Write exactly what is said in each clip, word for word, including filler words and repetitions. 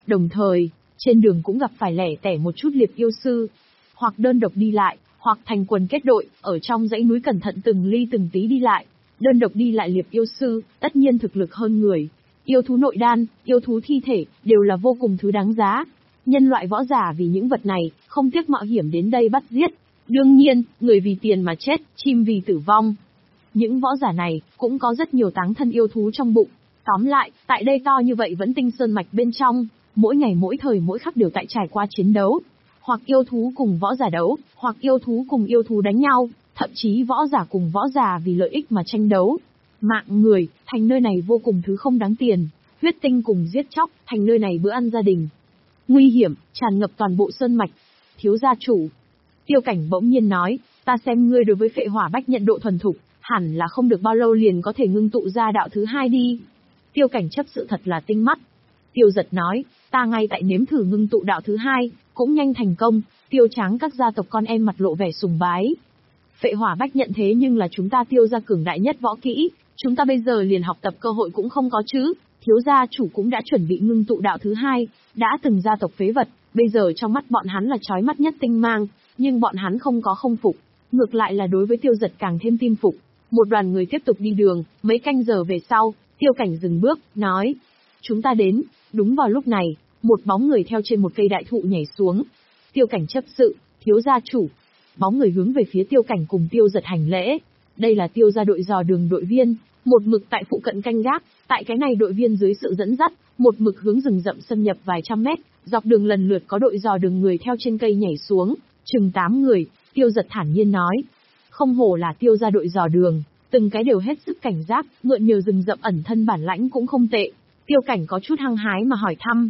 Đồng thời, trên đường cũng gặp phải lẻ tẻ một chút liệp yêu sư, hoặc đơn độc đi lại, hoặc thành quần kết đội, ở trong dãy núi cẩn thận từng ly từng tí đi lại. Đơn độc đi lại liệp yêu sư, tất nhiên thực lực hơn người. Yêu thú nội đan, yêu thú thi thể, đều là vô cùng thứ đáng giá. Nhân loại võ giả vì những vật này, không tiếc mạo hiểm đến đây bắt giết. Đương nhiên, người vì tiền mà chết, chim vì tử vong. Những võ giả này, cũng có rất nhiều táng thân yêu thú trong bụng. Tóm lại, tại đây to như vậy vẫn tinh sơn mạch bên trong, mỗi ngày mỗi thời mỗi khắc đều tại trải qua chiến đấu. Hoặc yêu thú cùng võ giả đấu, hoặc yêu thú cùng yêu thú đánh nhau, thậm chí võ giả cùng võ giả vì lợi ích mà tranh đấu. Mạng người, thành nơi này vô cùng thứ không đáng tiền, huyết tinh cùng giết chóc, thành nơi này bữa ăn gia đình. Nguy hiểm, tràn ngập toàn bộ sơn mạch. Thiếu gia chủ. Tiêu Cảnh bỗng nhiên nói, ta xem ngươi đối với phệ hỏa bách nhận độ thuần thục, hẳn là không được bao lâu liền có thể ngưng tụ ra đạo thứ hai đi. Tiêu Cảnh chấp sự thật là tinh mắt. Tiêu Giật nói, ta ngay tại nếm thử ngưng tụ đạo thứ hai, cũng nhanh thành công. Tiêu Tráng các gia tộc con em mặt lộ vẻ sùng bái. Phệ hỏa bách nhận thế nhưng là chúng ta Tiêu gia cường đại nhất võ kỹ, chúng ta bây giờ liền học tập cơ hội cũng không có chứ. Thiếu gia chủ cũng đã chuẩn bị ngưng tụ đạo thứ hai, đã từng gia tộc phế vật, bây giờ trong mắt bọn hắn là chói mắt nhất tinh mang, nhưng bọn hắn không có không phục, ngược lại là đối với Tiêu Giật càng thêm tin phục. Một đoàn người tiếp tục đi đường, mấy canh giờ về sau, Tiêu Cảnh dừng bước, nói, chúng ta đến. Đúng vào lúc này, một bóng người theo trên một cây đại thụ nhảy xuống. Tiêu Cảnh chấp sự, thiếu gia chủ. Bóng người hướng về phía Tiêu Cảnh cùng Tiêu Giật hành lễ. Đây là Tiêu gia đội dò đường đội viên, một mực tại phụ cận canh gác, tại cái này đội viên dưới sự dẫn dắt, một mực hướng rừng rậm xâm nhập vài trăm mét, dọc đường lần lượt có đội dò đường người theo trên cây nhảy xuống, chừng tám người. Tiêu Giật thản nhiên nói, không hổ là Tiêu gia đội dò đường, từng cái đều hết sức cảnh giác, mượn nhờ rừng rậm ẩn thân bản lãnh cũng không tệ. Tiêu Cảnh có chút hăng hái mà hỏi thăm,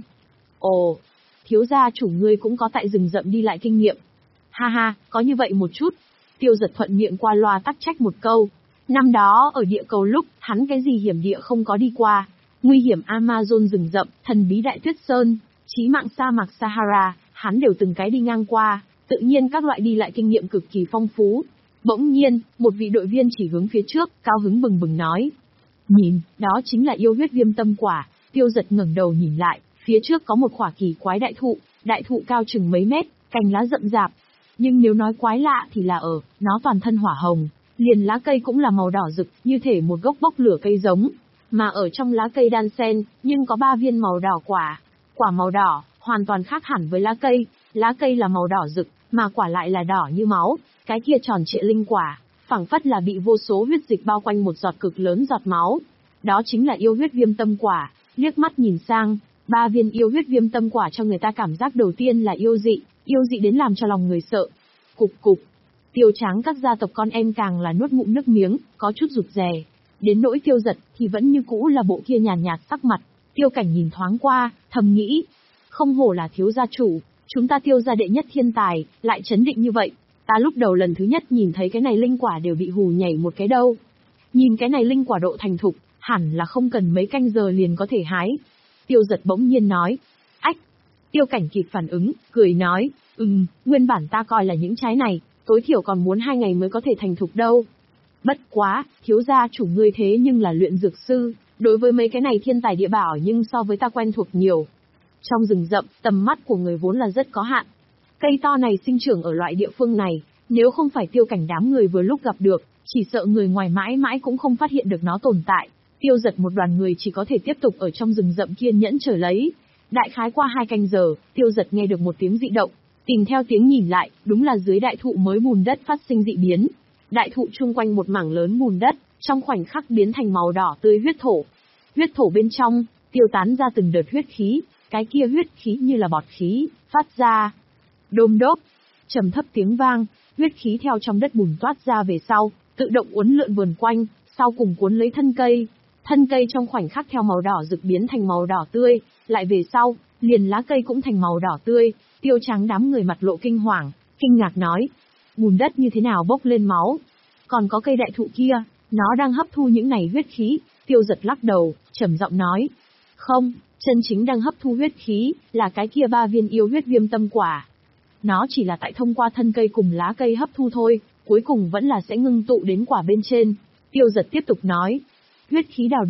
ồ, thiếu gia chủ ngươi cũng có tại rừng rậm đi lại kinh nghiệm. Ha ha, có như vậy một chút. Tiêu Giật thuận miệng qua loa tắc trách một câu. Năm đó ở địa cầu lúc, hắn cái gì hiểm địa không có đi qua. Nguy hiểm Amazon rừng rậm, thần bí đại tuyết sơn, chí mạng sa mạc Sahara, hắn đều từng cái đi ngang qua, tự nhiên các loại đi lại kinh nghiệm cực kỳ phong phú. Bỗng nhiên, một vị đội viên chỉ hướng phía trước, cao hứng bừng bừng nói. Nhìn, đó chính là yêu huyết viêm tâm quả. Tiêu Giật ngẩng đầu nhìn lại, phía trước có một khỏa kỳ quái đại thụ, đại thụ cao chừng mấy mét, cành lá rậm rạp. Nhưng nếu nói quái lạ thì là ở, nó toàn thân hỏa hồng, liền lá cây cũng là màu đỏ rực, như thể một gốc bốc lửa cây giống. Mà ở trong lá cây đan xen, nhưng có ba viên màu đỏ quả. Quả màu đỏ, hoàn toàn khác hẳn với lá cây, lá cây là màu đỏ rực, mà quả lại là đỏ như máu, cái kia tròn trịa linh quả, phảng phất là bị vô số huyết dịch bao quanh một giọt cực lớn giọt máu. Đó chính là yêu huyết viêm tâm quả. Liếc mắt nhìn sang, ba viên yêu huyết viêm tâm quả cho người ta cảm giác đầu tiên là yêu dị, yêu dị đến làm cho lòng người sợ. Cục cục. Tiêu Tráng các gia tộc con em càng là nuốt ngụm nước miếng, có chút rụt rè. Đến nỗi Tiêu Giật thì vẫn như cũ là bộ kia nhàn nhạt, nhạt sắc mặt. Tiêu Cảnh nhìn thoáng qua, thầm nghĩ, không hổ là thiếu gia chủ, chúng ta Tiêu gia đệ nhất thiên tài, lại chấn định như vậy. Ta lúc đầu lần thứ nhất nhìn thấy cái này linh quả đều bị hù nhảy một cái đâu. Nhìn cái này linh quả độ thành thục, hẳn là không cần mấy canh giờ liền có thể hái. Tiêu Giật bỗng nhiên nói, ách. Tiêu Cảnh kịp phản ứng, cười nói, ừm, nguyên bản ta coi là những trái này, tối thiểu còn muốn hai ngày mới có thể thành thục đâu. Bất quá, thiếu gia chủ ngươi thế nhưng là luyện dược sư, đối với mấy cái này thiên tài địa bảo nhưng so với ta quen thuộc nhiều. Trong rừng rậm, tầm mắt của người vốn là rất có hạn. Cây to này sinh trưởng ở loại địa phương này, nếu không phải Tiêu Cảnh đám người vừa lúc gặp được, chỉ sợ người ngoài mãi mãi cũng không phát hiện được nó tồn tại. Tiêu Giật một đoàn người chỉ có thể tiếp tục ở trong rừng rậm kiên nhẫn chờ lấy. Đại khái qua hai canh giờ, Tiêu Giật nghe được một tiếng dị động, tìm theo tiếng nhìn lại, đúng là dưới đại thụ mới bùn đất phát sinh dị biến. Đại thụ chung quanh một mảng lớn bùn đất, trong khoảnh khắc biến thành màu đỏ tươi huyết thổ. Huyết thổ bên trong, tiêu tán ra từng đợt huyết khí, cái kia huyết khí như là bọt khí, phát ra. Đôm đốp, trầm thấp tiếng vang, huyết khí theo trong đất bùn toát ra về sau, tự động uốn lượn vườn quanh, sau cùng cuốn lấy thân cây. Thân cây trong khoảnh khắc theo màu đỏ rực biến thành màu đỏ tươi, lại về sau, liền lá cây cũng thành màu đỏ tươi. Tiêu Tráng đám người mặt lộ kinh hoàng, kinh ngạc nói, bùn đất như thế nào bốc lên máu? Còn có cây đại thụ kia, nó đang hấp thu những này huyết khí. Tiêu Giật lắc đầu, trầm giọng nói, không, chân chính đang hấp thu huyết khí, là cái kia ba viên yêu huyết viêm tâm quả. Nó chỉ là tại thông qua thân cây cùng lá cây hấp thu thôi, cuối cùng vẫn là sẽ ngưng tụ đến quả bên trên. Tiêu Giật tiếp tục nói, huyết khí đào được,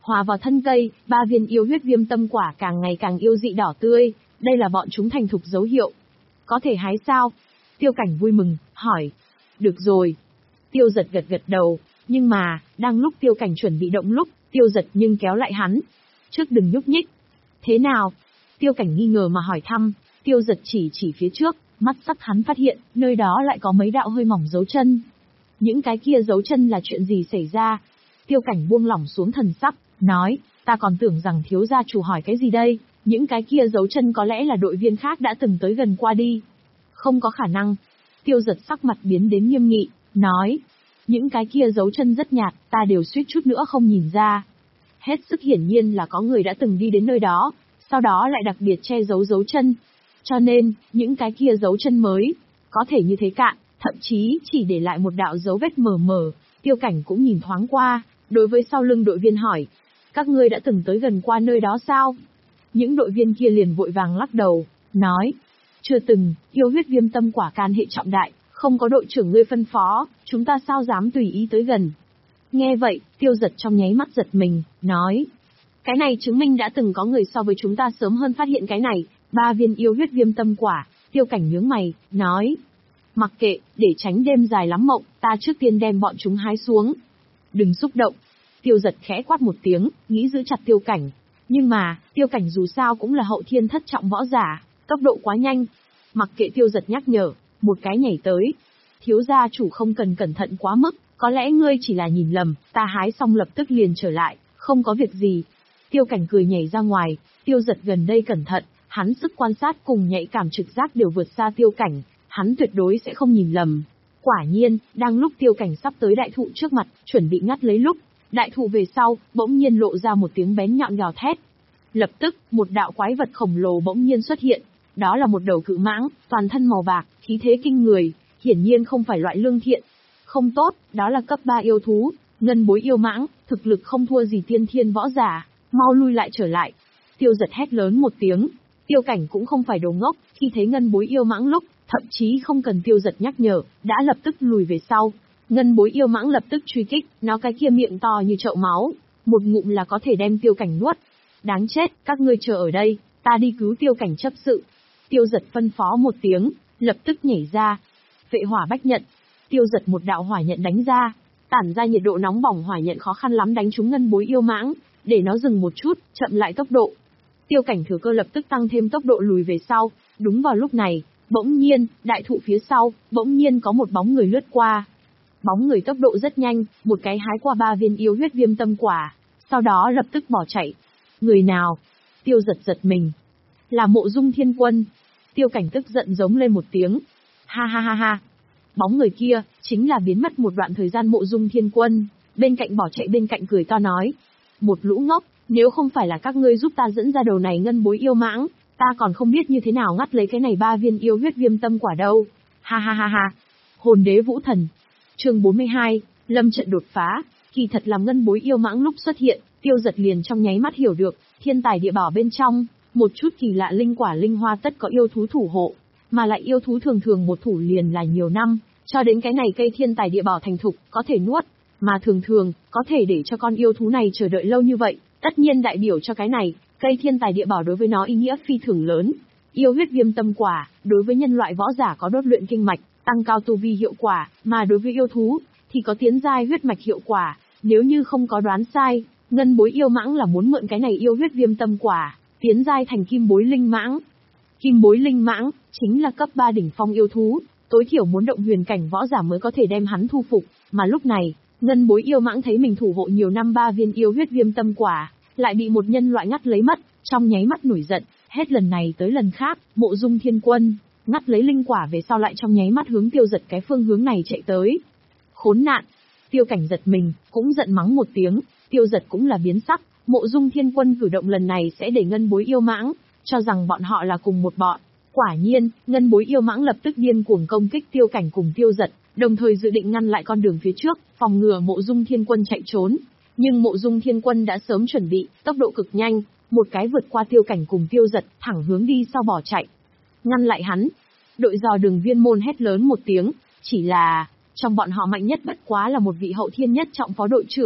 hòa vào thân cây, ba viên yêu huyết viêm tâm quả càng ngày càng yêu dị đỏ tươi, đây là bọn chúng thành thục dấu hiệu. Có thể hái sao? Tiêu Cảnh vui mừng, hỏi. Được rồi. Tiêu Giật gật gật đầu, nhưng mà, đang lúc Tiêu Cảnh chuẩn bị động lúc, Tiêu Giật nhưng kéo lại hắn. Trước đừng nhúc nhích. Thế nào? Tiêu Cảnh nghi ngờ mà hỏi thăm, Tiêu Giật chỉ chỉ phía trước, mắt sắc hắn phát hiện, nơi đó lại có mấy đạo hơi mỏng dấu chân. Những cái kia dấu chân là chuyện gì xảy ra? Tiêu Cảnh buông lỏng xuống thần sắc, nói, ta còn tưởng rằng thiếu gia chủ hỏi cái gì đây, những cái kia dấu chân có lẽ là đội viên khác đã từng tới gần qua đi. Không có khả năng. Tiêu Giật sắc mặt biến đến nghiêm nghị, nói, những cái kia dấu chân rất nhạt, ta đều suýt chút nữa không nhìn ra. Hết sức hiển nhiên là có người đã từng đi đến nơi đó, sau đó lại đặc biệt che giấu dấu chân. Cho nên, những cái kia dấu chân mới, có thể như thế cạn, thậm chí chỉ để lại một đạo dấu vết mờ mờ. Tiêu Cảnh cũng nhìn thoáng qua, đối với sau lưng đội viên hỏi, các ngươi đã từng tới gần qua nơi đó sao? Những đội viên kia liền vội vàng lắc đầu, nói, chưa từng, yêu huyết viêm tâm quả can hệ trọng đại, không có đội trưởng ngươi phân phó, chúng ta sao dám tùy ý tới gần. Nghe vậy, Tiêu Giật trong nháy mắt giật mình, nói, cái này chứng minh đã từng có người so với chúng ta sớm hơn phát hiện cái này, ba viên yêu huyết viêm tâm quả. Tiêu Cảnh nhướng mày, nói, mặc kệ, để tránh đêm dài lắm mộng, ta trước tiên đem bọn chúng hái xuống. Đừng xúc động. Tiêu Giật khẽ quát một tiếng, nghĩ giữ chặt Tiêu Cảnh. Nhưng mà, Tiêu Cảnh dù sao cũng là hậu thiên thất trọng võ giả, tốc độ quá nhanh. Mặc kệ Tiêu Giật nhắc nhở, một cái nhảy tới. Thiếu gia chủ không cần cẩn thận quá mức, có lẽ ngươi chỉ là nhìn lầm, ta hái xong lập tức liền trở lại, không có việc gì. Tiêu Cảnh cười nhảy ra ngoài, Tiêu Giật gần đây cẩn thận, hắn sức quan sát cùng nhạy cảm trực giác đều vượt xa Tiêu Cảnh, hắn tuyệt đối sẽ không nhìn lầm. Quả nhiên, đang lúc Tiêu Cảnh sắp tới đại thụ trước mặt, chuẩn bị ngắt lấy lúc, đại thụ về sau, bỗng nhiên lộ ra một tiếng bén nhọn gào thét. Lập tức, một đạo quái vật khổng lồ bỗng nhiên xuất hiện, đó là một đầu cự mãng, toàn thân màu bạc, khí thế kinh người, hiển nhiên không phải loại lương thiện. Không tốt, đó là cấp ba yêu thú, ngân bối yêu mãng, thực lực không thua gì tiên thiên võ giả, mau lui lại trở lại. Tiêu Giật hét lớn một tiếng, Tiêu Cảnh cũng không phải đồ ngốc, khi thấy ngân bối yêu mãng lúc, thậm chí không cần Tiêu Giật nhắc nhở, đã lập tức lùi về sau. Ngân bối yêu mãng lập tức truy kích, nó cái kia miệng to như chậu máu, một ngụm là có thể đem Tiêu Cảnh nuốt. Đáng chết, các ngươi chờ ở đây, ta đi cứu Tiêu Cảnh chấp sự. Tiêu Giật phân phó một tiếng, lập tức nhảy ra. Vệ hỏa bách nhận. Tiêu Giật một đạo hỏa nhận đánh ra, tản ra nhiệt độ nóng bỏng hỏa nhận khó khăn lắm đánh trúng ngân bối yêu mãng, để nó dừng một chút, chậm lại tốc độ. Tiêu Cảnh thừa cơ lập tức tăng thêm tốc độ lùi về sau. Đúng vào lúc này, bỗng nhiên, đại thụ phía sau, bỗng nhiên có một bóng người lướt qua. Bóng người tốc độ rất nhanh, một cái hái qua ba viên yêu huyết viêm tâm quả, sau đó lập tức bỏ chạy. Người nào? Tiêu Giật giật mình. Là Mộ Dung Thiên Quân. Tiêu Cảnh tức giận giống lên một tiếng. Ha ha ha ha. Bóng người kia, chính là biến mất một đoạn thời gian Mộ Dung Thiên Quân, bên cạnh bỏ chạy bên cạnh cười to nói. Một lũ ngốc, nếu không phải là các ngươi giúp ta dẫn ra đầu này ngân bối yêu mãng, ta còn không biết như thế nào ngắt lấy cái này ba viên yêu huyết viêm tâm quả đâu. Ha ha ha ha. Hồn đế vũ thần. Chương bốn mươi hai, lâm trận đột phá. Kỳ thật làm ngân bối yêu mãng lúc xuất hiện, Tiêu Giật liền trong nháy mắt hiểu được, thiên tài địa bảo bên trong, một chút kỳ lạ linh quả linh hoa tất có yêu thú thủ hộ, mà lại yêu thú thường thường một thủ liền là nhiều năm, cho đến cái này cây thiên tài địa bảo thành thục, có thể nuốt, mà thường thường, có thể để cho con yêu thú này chờ đợi lâu như vậy, tất nhiên đại biểu cho cái này, cây thiên tài địa bảo đối với nó ý nghĩa phi thường lớn. Yêu huyết viêm tâm quả, đối với nhân loại võ giả có đốt luyện kinh mạch, tăng cao tu vi hiệu quả, mà đối với yêu thú, thì có tiến giai huyết mạch hiệu quả. Nếu như không có đoán sai, ngân bối yêu mãng là muốn mượn cái này yêu huyết viêm tâm quả, tiến giai thành kim bối linh mãng. Kim bối linh mãng, chính là cấp ba đỉnh phong yêu thú, tối thiểu muốn động huyền cảnh võ giả mới có thể đem hắn thu phục, mà lúc này, ngân bối yêu mãng thấy mình thủ hộ nhiều năm ba viên yêu huyết viêm tâm quả, lại bị một nhân loại ngắt lấy mất, trong nháy mắt nổi giận, hết lần này tới lần khác, Mộ Dung Thiên Quân, ngắt lấy linh quả về sau lại trong nháy mắt hướng Tiêu Giật cái phương hướng này chạy tới. Khốn nạn! Tiêu Cảnh giật mình, cũng giận mắng một tiếng, Tiêu Giật cũng là biến sắc, Mộ Dung Thiên Quân cử động lần này sẽ để ngân bối yêu mãng, cho rằng bọn họ là cùng một bọn. Quả nhiên, ngân bối yêu mãng lập tức điên cuồng công kích Tiêu Cảnh cùng Tiêu Giật, đồng thời dự định ngăn lại con đường phía trước, phòng ngừa Mộ Dung Thiên Quân chạy trốn. Nhưng Mộ Dung Thiên Quân đã sớm chuẩn bị, tốc độ cực nhanh, một cái vượt qua Tiêu Cảnh cùng Tiêu Giật, thẳng hướng đi sau bỏ chạy. Ngăn lại hắn. Đội dò đường viên môn hét lớn một tiếng, chỉ là, trong bọn họ mạnh nhất bất quá là một vị hậu thiên nhất trọng phó đội trưởng,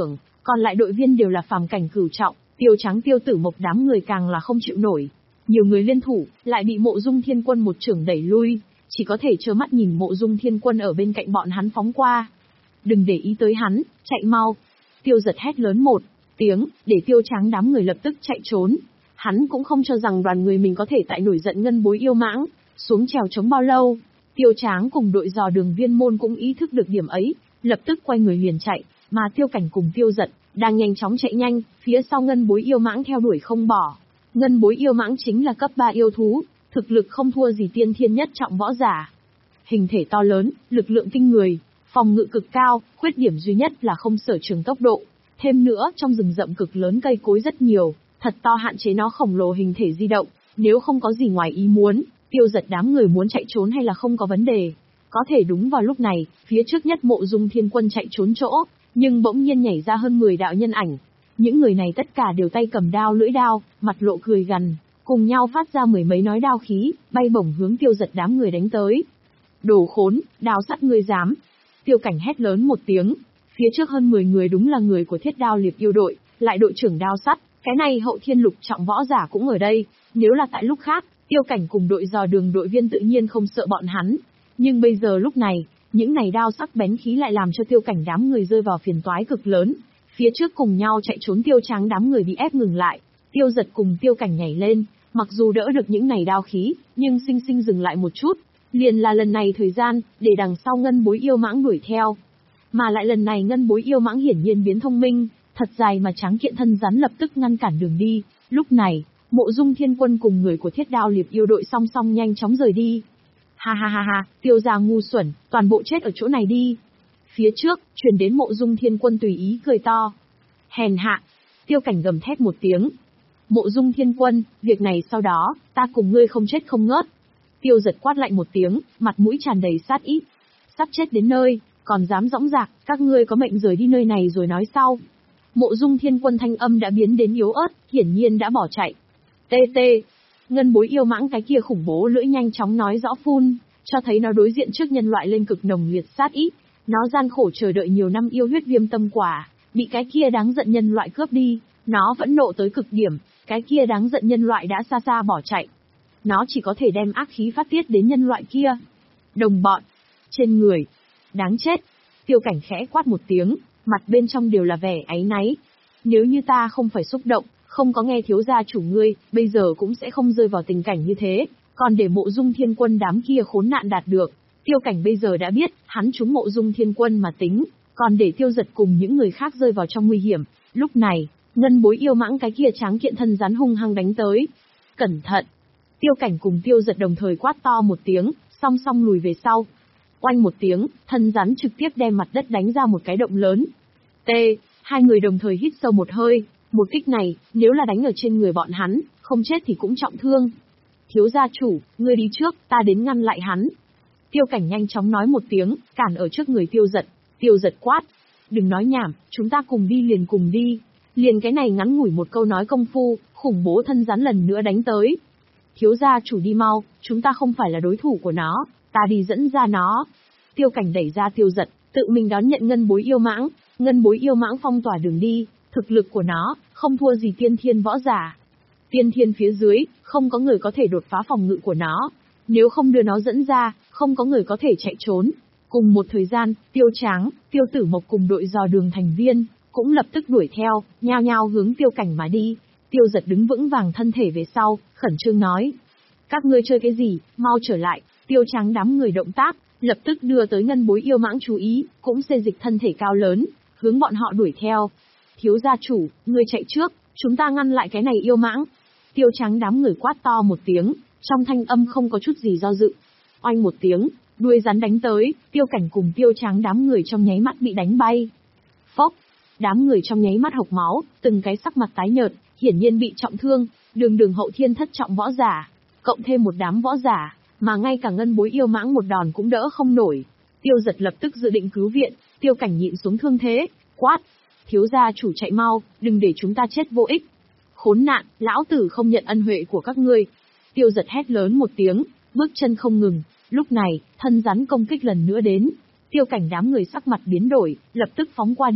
Còn lại đội viên đều là phàm cảnh cửu trọng, Tiêu Trắng Tiêu Tử Mộc đám người càng là không chịu nổi. Nhiều người liên thủ, lại bị Mộ Dung Thiên Quân một chưởng đẩy lui, chỉ có thể trơ mắt nhìn Mộ Dung Thiên Quân ở bên cạnh bọn hắn phóng qua. Đừng để ý tới hắn, chạy mau. Tiêu Giật hét lớn một tiếng, để Tiêu Trắng đám người lập tức chạy trốn. Hắn cũng không cho rằng đoàn người mình có thể tại nổi giận ngân bối yêu mãng, xuống trèo chống bao lâu. Tiêu Tráng cùng đội dò đường viên môn cũng ý thức được điểm ấy, lập tức quay người liền chạy, mà Tiêu Cảnh cùng Tiêu Giật đang nhanh chóng chạy nhanh, phía sau ngân bối yêu mãng theo đuổi không bỏ. Ngân bối yêu mãng chính là cấp ba yêu thú, thực lực không thua gì tiên thiên nhất trọng võ giả. Hình thể to lớn, lực lượng kinh người, phòng ngự cực cao, khuyết điểm duy nhất là không sở trường tốc độ. Thêm nữa trong rừng rậm cực lớn cây cối rất nhiều, thật to hạn chế nó khổng lồ hình thể di động, nếu không có gì ngoài ý muốn, Tiêu Giật đám người muốn chạy trốn hay là không có vấn đề. Có thể đúng vào lúc này, phía trước nhất Mộ Dung Thiên Quân chạy trốn chỗ, nhưng bỗng nhiên nhảy ra hơn mười đạo nhân ảnh. Những người này tất cả đều tay cầm đao lưỡi đao, mặt lộ cười gằn, cùng nhau phát ra mười mấy nói đao khí, bay bổng hướng Tiêu Giật đám người đánh tới. Đồ khốn, đao sắt ngươi dám. Tiêu Cảnh hét lớn một tiếng, phía trước hơn mười người đúng là người của Thiết Đao Liệp yêu đội, lại đội trưởng đao sắt, cái này hậu thiên lục trọng võ giả cũng ở đây, nếu là tại lúc khác, Tiêu Cảnh cùng đội dò đường đội viên tự nhiên không sợ bọn hắn. Nhưng bây giờ lúc này, những này đao sắc bén khí lại làm cho Tiêu Cảnh đám người rơi vào phiền toái cực lớn. Phía trước cùng nhau chạy trốn Tiêu Tráng đám người bị ép ngừng lại, Tiêu Giật cùng Tiêu Cảnh nhảy lên, mặc dù đỡ được những này đao khí, nhưng sinh sinh dừng lại một chút, liền là lần này thời gian, để đằng sau ngân bối yêu mãng đuổi theo. Mà lại lần này ngân bối yêu mãng hiển nhiên biến thông minh, thật dài mà tráng kiện thân rắn lập tức ngăn cản đường đi, lúc này, Mộ Dung Thiên Quân cùng người của Thiết Đao Liệp yêu đội song song nhanh chóng rời đi. Ha ha ha ha, Tiêu gia ngu xuẩn, toàn bộ chết ở chỗ này đi. Phía trước, truyền đến Mộ Dung Thiên Quân tùy ý cười to. Hèn hạ, Tiêu Cảnh gầm thét một tiếng. Mộ Dung Thiên Quân, việc này sau đó, ta cùng ngươi không chết không ngớt. Tiêu Giật quát lạnh một tiếng, mặt mũi tràn đầy sát ý. Sắp chết đến nơi, còn dám dõng dạc, các ngươi có mệnh rời đi nơi này rồi nói sau. Mộ Dung Thiên Quân thanh âm đã biến đến yếu ớt, hiển nhiên đã bỏ chạy. Tê tê, ngân bối yêu mãng cái kia khủng bố lưỡi nhanh chóng nói rõ phun, cho thấy nó đối diện trước nhân loại lên cực nồng liệt sát ý. Nó gian khổ chờ đợi nhiều năm yêu huyết viêm tâm quả, bị cái kia đáng giận nhân loại cướp đi, nó vẫn nộ tới cực điểm, cái kia đáng giận nhân loại đã xa xa bỏ chạy. Nó chỉ có thể đem ác khí phát tiết đến nhân loại kia. Đồng bọn, trên người, đáng chết. Tiêu Cảnh khẽ quát một tiếng, mặt bên trong đều là vẻ áy náy. Nếu như ta không phải xúc động, không có nghe thiếu gia chủ ngươi, bây giờ cũng sẽ không rơi vào tình cảnh như thế, còn để Mộ Dung Thiên Quân đám kia khốn nạn đạt được. Tiêu Cảnh bây giờ đã biết, hắn trúng Mộ Dung Thiên Quân mà tính, còn để Tiêu Giật cùng những người khác rơi vào trong nguy hiểm. Lúc này, ngân bối yêu mãng cái kia tráng kiện thân rắn hung hăng đánh tới. Cẩn thận! Tiêu Cảnh cùng Tiêu Giật đồng thời quát to một tiếng, song song lùi về sau. Oanh một tiếng, thân rắn trực tiếp đem mặt đất đánh ra một cái động lớn. T, hai người đồng thời hít sâu một hơi, một kích này, nếu là đánh ở trên người bọn hắn, không chết thì cũng trọng thương. Thiếu gia chủ, ngươi đi trước, ta đến ngăn lại hắn. Tiêu Cảnh nhanh chóng nói một tiếng, cản ở trước người Tiêu Giật. Tiêu Giật quát, đừng nói nhảm, chúng ta cùng đi liền cùng đi. Liền cái này ngắn ngủi một câu nói công phu, khủng bố thân rắn lần nữa đánh tới. Thiếu gia chủ đi mau, chúng ta không phải là đối thủ của nó, ta đi dẫn ra nó. Tiêu Cảnh đẩy ra Tiêu Giật, tự mình đón nhận ngân bối yêu mãng, ngân bối yêu mãng phong tỏa đường đi, thực lực của nó, không thua gì tiên thiên võ giả. Tiên thiên phía dưới, không có người có thể đột phá phòng ngự của nó, nếu không đưa nó dẫn ra, không có người có thể chạy trốn. Cùng một thời gian, Tiêu Tráng, Tiêu Tử Mộc cùng đội dò đường thành viên, cũng lập tức đuổi theo, nhao nhao hướng Tiêu Cảnh mà đi. Tiêu Giật đứng vững vàng thân thể về sau, khẩn trương nói. Các ngươi chơi cái gì, mau trở lại. Tiêu Tráng đám người động tác, lập tức đưa tới ngân bối yêu mãng chú ý, cũng xê dịch thân thể cao lớn, hướng bọn họ đuổi theo. Thiếu gia chủ, ngươi chạy trước, chúng ta ngăn lại cái này yêu mãng. Tiêu Tráng đám người quát to một tiếng, trong thanh âm không có chút gì do dự. Oanh một tiếng, đuôi rắn đánh tới, Tiêu Cảnh cùng Tiêu Tráng đám người trong nháy mắt bị đánh bay. Phốc, đám người trong nháy mắt hộc máu, từng cái sắc mặt tái nhợt, hiển nhiên bị trọng thương, đường đường hậu thiên thất trọng võ giả, cộng thêm một đám võ giả, mà ngay cả ngân bối yêu mãng một đòn cũng đỡ không nổi. Tiêu Giật lập tức dự định cứu viện, Tiêu Cảnh nhịn xuống thương thế, quát, thiếu gia chủ chạy mau, đừng để chúng ta chết vô ích. Khốn nạn, lão tử không nhận ân huệ của các ngươi. Tiêu Giật hét lớn một tiếng, bước chân không ngừng, lúc này, thân rắn công kích lần nữa đến. Tiêu Cảnh đám người sắc mặt biến đổi, lập tức phóng qua đi,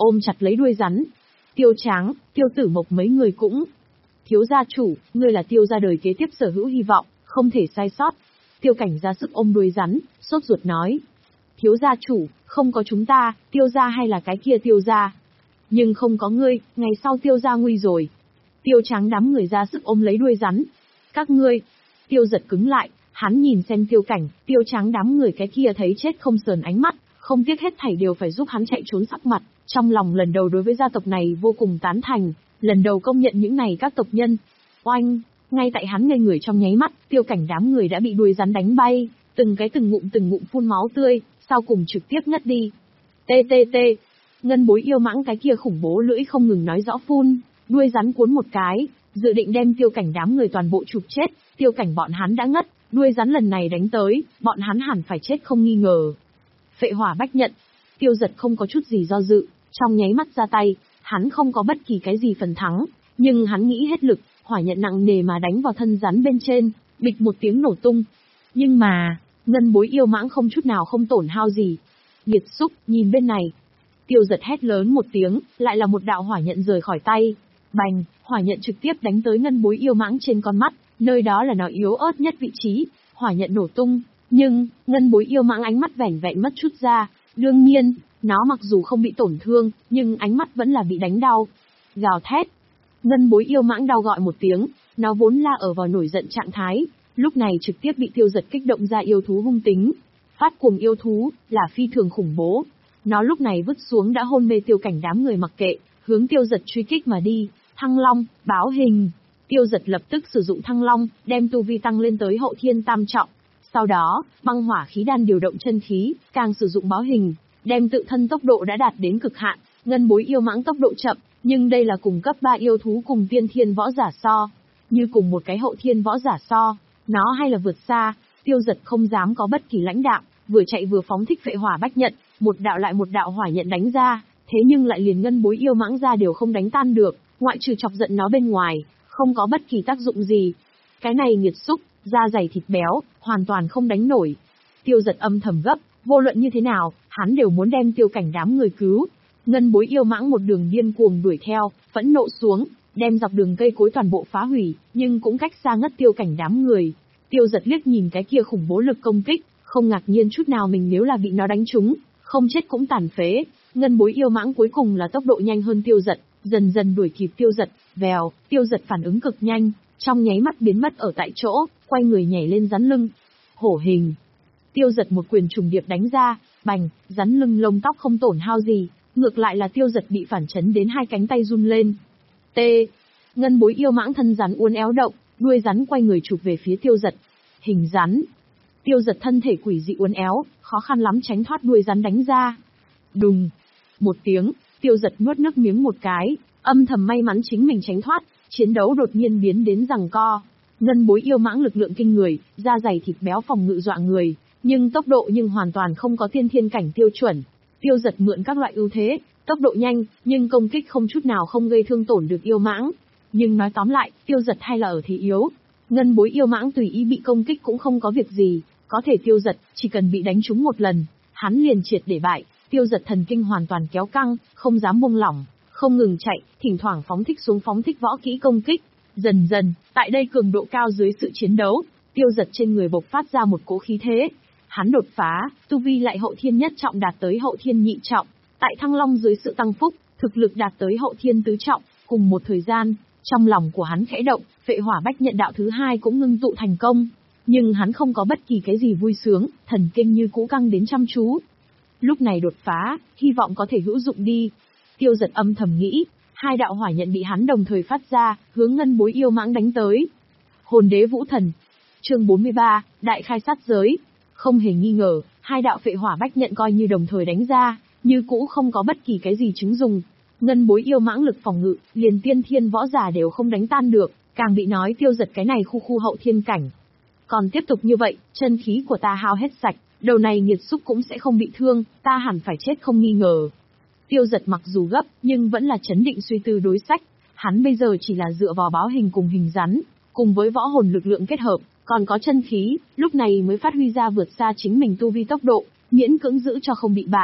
ôm chặt lấy đuôi rắn. Tiêu Tráng, Tiêu Tử Mộc mấy người cũng. Thiếu gia chủ, ngươi là Tiêu gia đời kế tiếp sở hữu hy vọng, không thể sai sót. Tiêu Cảnh ra sức ôm đuôi rắn, sốt ruột nói. Thiếu gia chủ, không có chúng ta, Tiêu gia hay là cái kia Tiêu gia. Nhưng không có ngươi, ngày sau Tiêu gia nguy rồi. Tiêu Tráng đám người ra sức ôm lấy đuôi rắn. Các ngươi. Tiêu Giật cứng lại, hắn nhìn xem Tiêu Cảnh, Tiêu Tráng đám người cái kia thấy chết không sờn ánh mắt, không tiếc hết thảy đều phải giúp hắn chạy trốn sắc mặt, trong lòng lần đầu đối với gia tộc này vô cùng tán thành, lần đầu công nhận những này các tộc nhân. Oanh, ngay tại hắn ngây người trong nháy mắt, Tiêu Cảnh đám người đã bị đuôi rắn đánh bay, từng cái từng ngụm từng ngụm phun máu tươi, sau cùng trực tiếp ngất đi. Tê tê tê, ngân bối yêu mãng cái kia khủng bố lưỡi không ngừng nói rõ phun, đuôi rắn cuốn một cái, dự định đem Tiêu Cảnh đám người toàn bộ chụp chết. Tiêu Cảnh bọn hắn đã ngất, đuôi rắn lần này đánh tới, bọn hắn hẳn phải chết không nghi ngờ. Phệ hỏa bách nhận, Tiêu Giật không có chút gì do dự, trong nháy mắt ra tay, hắn không có bất kỳ cái gì phần thắng, nhưng hắn nghĩ hết lực, hỏa nhận nặng nề mà đánh vào thân rắn bên trên, bịch một tiếng nổ tung. Nhưng mà, ngân bối yêu mãng không chút nào không tổn hao gì. Nghiệt xúc, nhìn bên này. Tiêu Giật hét lớn một tiếng, lại là một đạo hỏa nhận rời khỏi tay. Bành, hỏa nhận trực tiếp đánh tới ngân bối yêu mãng trên con mắt, nơi đó là nó yếu ớt nhất vị trí, hỏa nhận nổ tung. Nhưng, ngân bối yêu mãng ánh mắt vẻn vẹn mất chút ra, đương nhiên, nó mặc dù không bị tổn thương, nhưng ánh mắt vẫn là bị đánh đau. Gào thét. Ngân bối yêu mãng đau gọi một tiếng, nó vốn là ở vào nổi giận trạng thái, lúc này trực tiếp bị Tiêu Giật kích động ra yêu thú hung tính. Phát cuồng yêu thú, là phi thường khủng bố. Nó lúc này vứt xuống đã hôn mê Tiêu Cảnh đám người mặc kệ, hướng Tiêu Giật truy kích mà đi. Thăng Long, báo hình. Tiêu Giật lập tức sử dụng Thăng Long, đem tu vi tăng lên tới hậu thiên tam trọng. Sau đó, băng hỏa khí đan điều động chân khí, càng sử dụng báo hình, đem tự thân tốc độ đã đạt đến cực hạn. Ngân bối yêu mãng tốc độ chậm, nhưng đây là cùng cấp ba yêu thú cùng tiên thiên võ giả so. Như cùng một cái hậu thiên võ giả so, nó hay là vượt xa. Tiêu Giật không dám có bất kỳ lãnh đạm, vừa chạy vừa phóng thích phệ hỏa bách nhận, một đạo lại một đạo hỏa nhận đánh ra, thế nhưng lại liền ngân bối yêu mãng ra đều không đánh tan được, ngoại trừ chọc giận nó bên ngoài, không có bất kỳ tác dụng gì. Cái này nghiệt xúc, da dày thịt béo, hoàn toàn không đánh nổi. Tiêu Giật âm thầm gấp, vô luận như thế nào, hắn đều muốn đem Tiêu Cảnh đám người cứu. Ngân bối yêu mãng một đường điên cuồng đuổi theo, phẫn nộ xuống, đem dọc đường cây cối toàn bộ phá hủy, nhưng cũng cách xa ngất Tiêu Cảnh đám người. Tiêu Giật liếc nhìn cái kia khủng bố lực công kích, không ngạc nhiên chút nào mình nếu là bị nó đánh trúng, không chết cũng tàn phế. Ngân bối yêu mãng cuối cùng là tốc độ nhanh hơn Tiêu Giật, dần dần đuổi kịp Tiêu Giật, vèo, Tiêu Giật phản ứng cực nhanh, trong nháy mắt biến mất ở tại chỗ, quay người nhảy lên rắn lưng. Hổ hình. Tiêu Giật một quyền trùng điệp đánh ra, bành, rắn lưng lông tóc không tổn hao gì, ngược lại là Tiêu Giật bị phản chấn đến hai cánh tay run lên. T. Ngân bối yêu mãng thân rắn uốn éo động, đuôi rắn quay người chụp về phía Tiêu Giật. Hình rắn. Tiêu Giật thân thể quỷ dị uốn éo, khó khăn lắm tránh thoát đuôi rắn đánh ra. Đùng. Một tiếng, Tiêu Giật nuốt nước miếng một cái, âm thầm may mắn chính mình tránh thoát, chiến đấu đột nhiên biến đến giằng co. Ngân bối yêu mãng lực lượng kinh người, da dày thịt béo phòng ngự dọa người, nhưng tốc độ nhưng hoàn toàn không có tiên thiên cảnh tiêu chuẩn. Tiêu Giật mượn các loại ưu thế, tốc độ nhanh, nhưng công kích không chút nào không gây thương tổn được yêu mãng. Nhưng nói tóm lại, Tiêu Giật hay là ở thế yếu. Ngân bối yêu mãng tùy ý bị công kích cũng không có việc gì, có thể Tiêu Giật, chỉ cần bị đánh trúng một lần, hắn liền triệt để bại. Tiêu Giật thần kinh hoàn toàn kéo căng, không dám buông lỏng, không ngừng chạy, thỉnh thoảng phóng thích xuống phóng thích võ kỹ công kích. Dần dần, tại đây cường độ cao dưới sự chiến đấu, Tiêu Giật trên người bộc phát ra một cỗ khí thế. Hắn đột phá, tu vi lại hậu thiên nhất trọng đạt tới hậu thiên nhị trọng, tại Thăng Long dưới sự tăng phúc, thực lực đạt tới hậu thiên tứ trọng, cùng một thời gian, trong lòng của hắn khẽ động, phệ hỏa bách nhận đạo thứ hai cũng ngưng tụ thành công. Nhưng hắn không có bất kỳ cái gì vui sướng, thần kinh như cũ căng đến chăm chú. Lúc này đột phá, hy vọng có thể hữu dụng đi. Tiêu Giật âm thầm nghĩ, hai đạo hỏa nhận bị hắn đồng thời phát ra, hướng ngân bối yêu mãng đánh tới. Hồn đế vũ thần. Chương bốn mươi ba, đại khai sát giới. Không hề nghi ngờ, hai đạo phệ hỏa bách nhận coi như đồng thời đánh ra, như cũ không có bất kỳ cái gì chứng dùng. Ngân bối yêu mãng lực phòng ngự, liền tiên thiên võ giả đều không đánh tan được, càng bị nói Tiêu Giật cái này khu khu hậu thiên cảnh. Còn tiếp tục như vậy, chân khí của ta hao hết sạch, đầu này nghiệt xúc cũng sẽ không bị thương, ta hẳn phải chết không nghi ngờ. Tiêu Giật mặc dù gấp, nhưng vẫn là chấn định suy tư đối sách. Hắn bây giờ chỉ là dựa vào báo hình cùng hình rắn, cùng với võ hồn lực lượng kết hợp, còn có chân khí, lúc này mới phát huy ra vượt xa chính mình tu vi tốc độ, miễn cưỡng giữ cho không bị bại.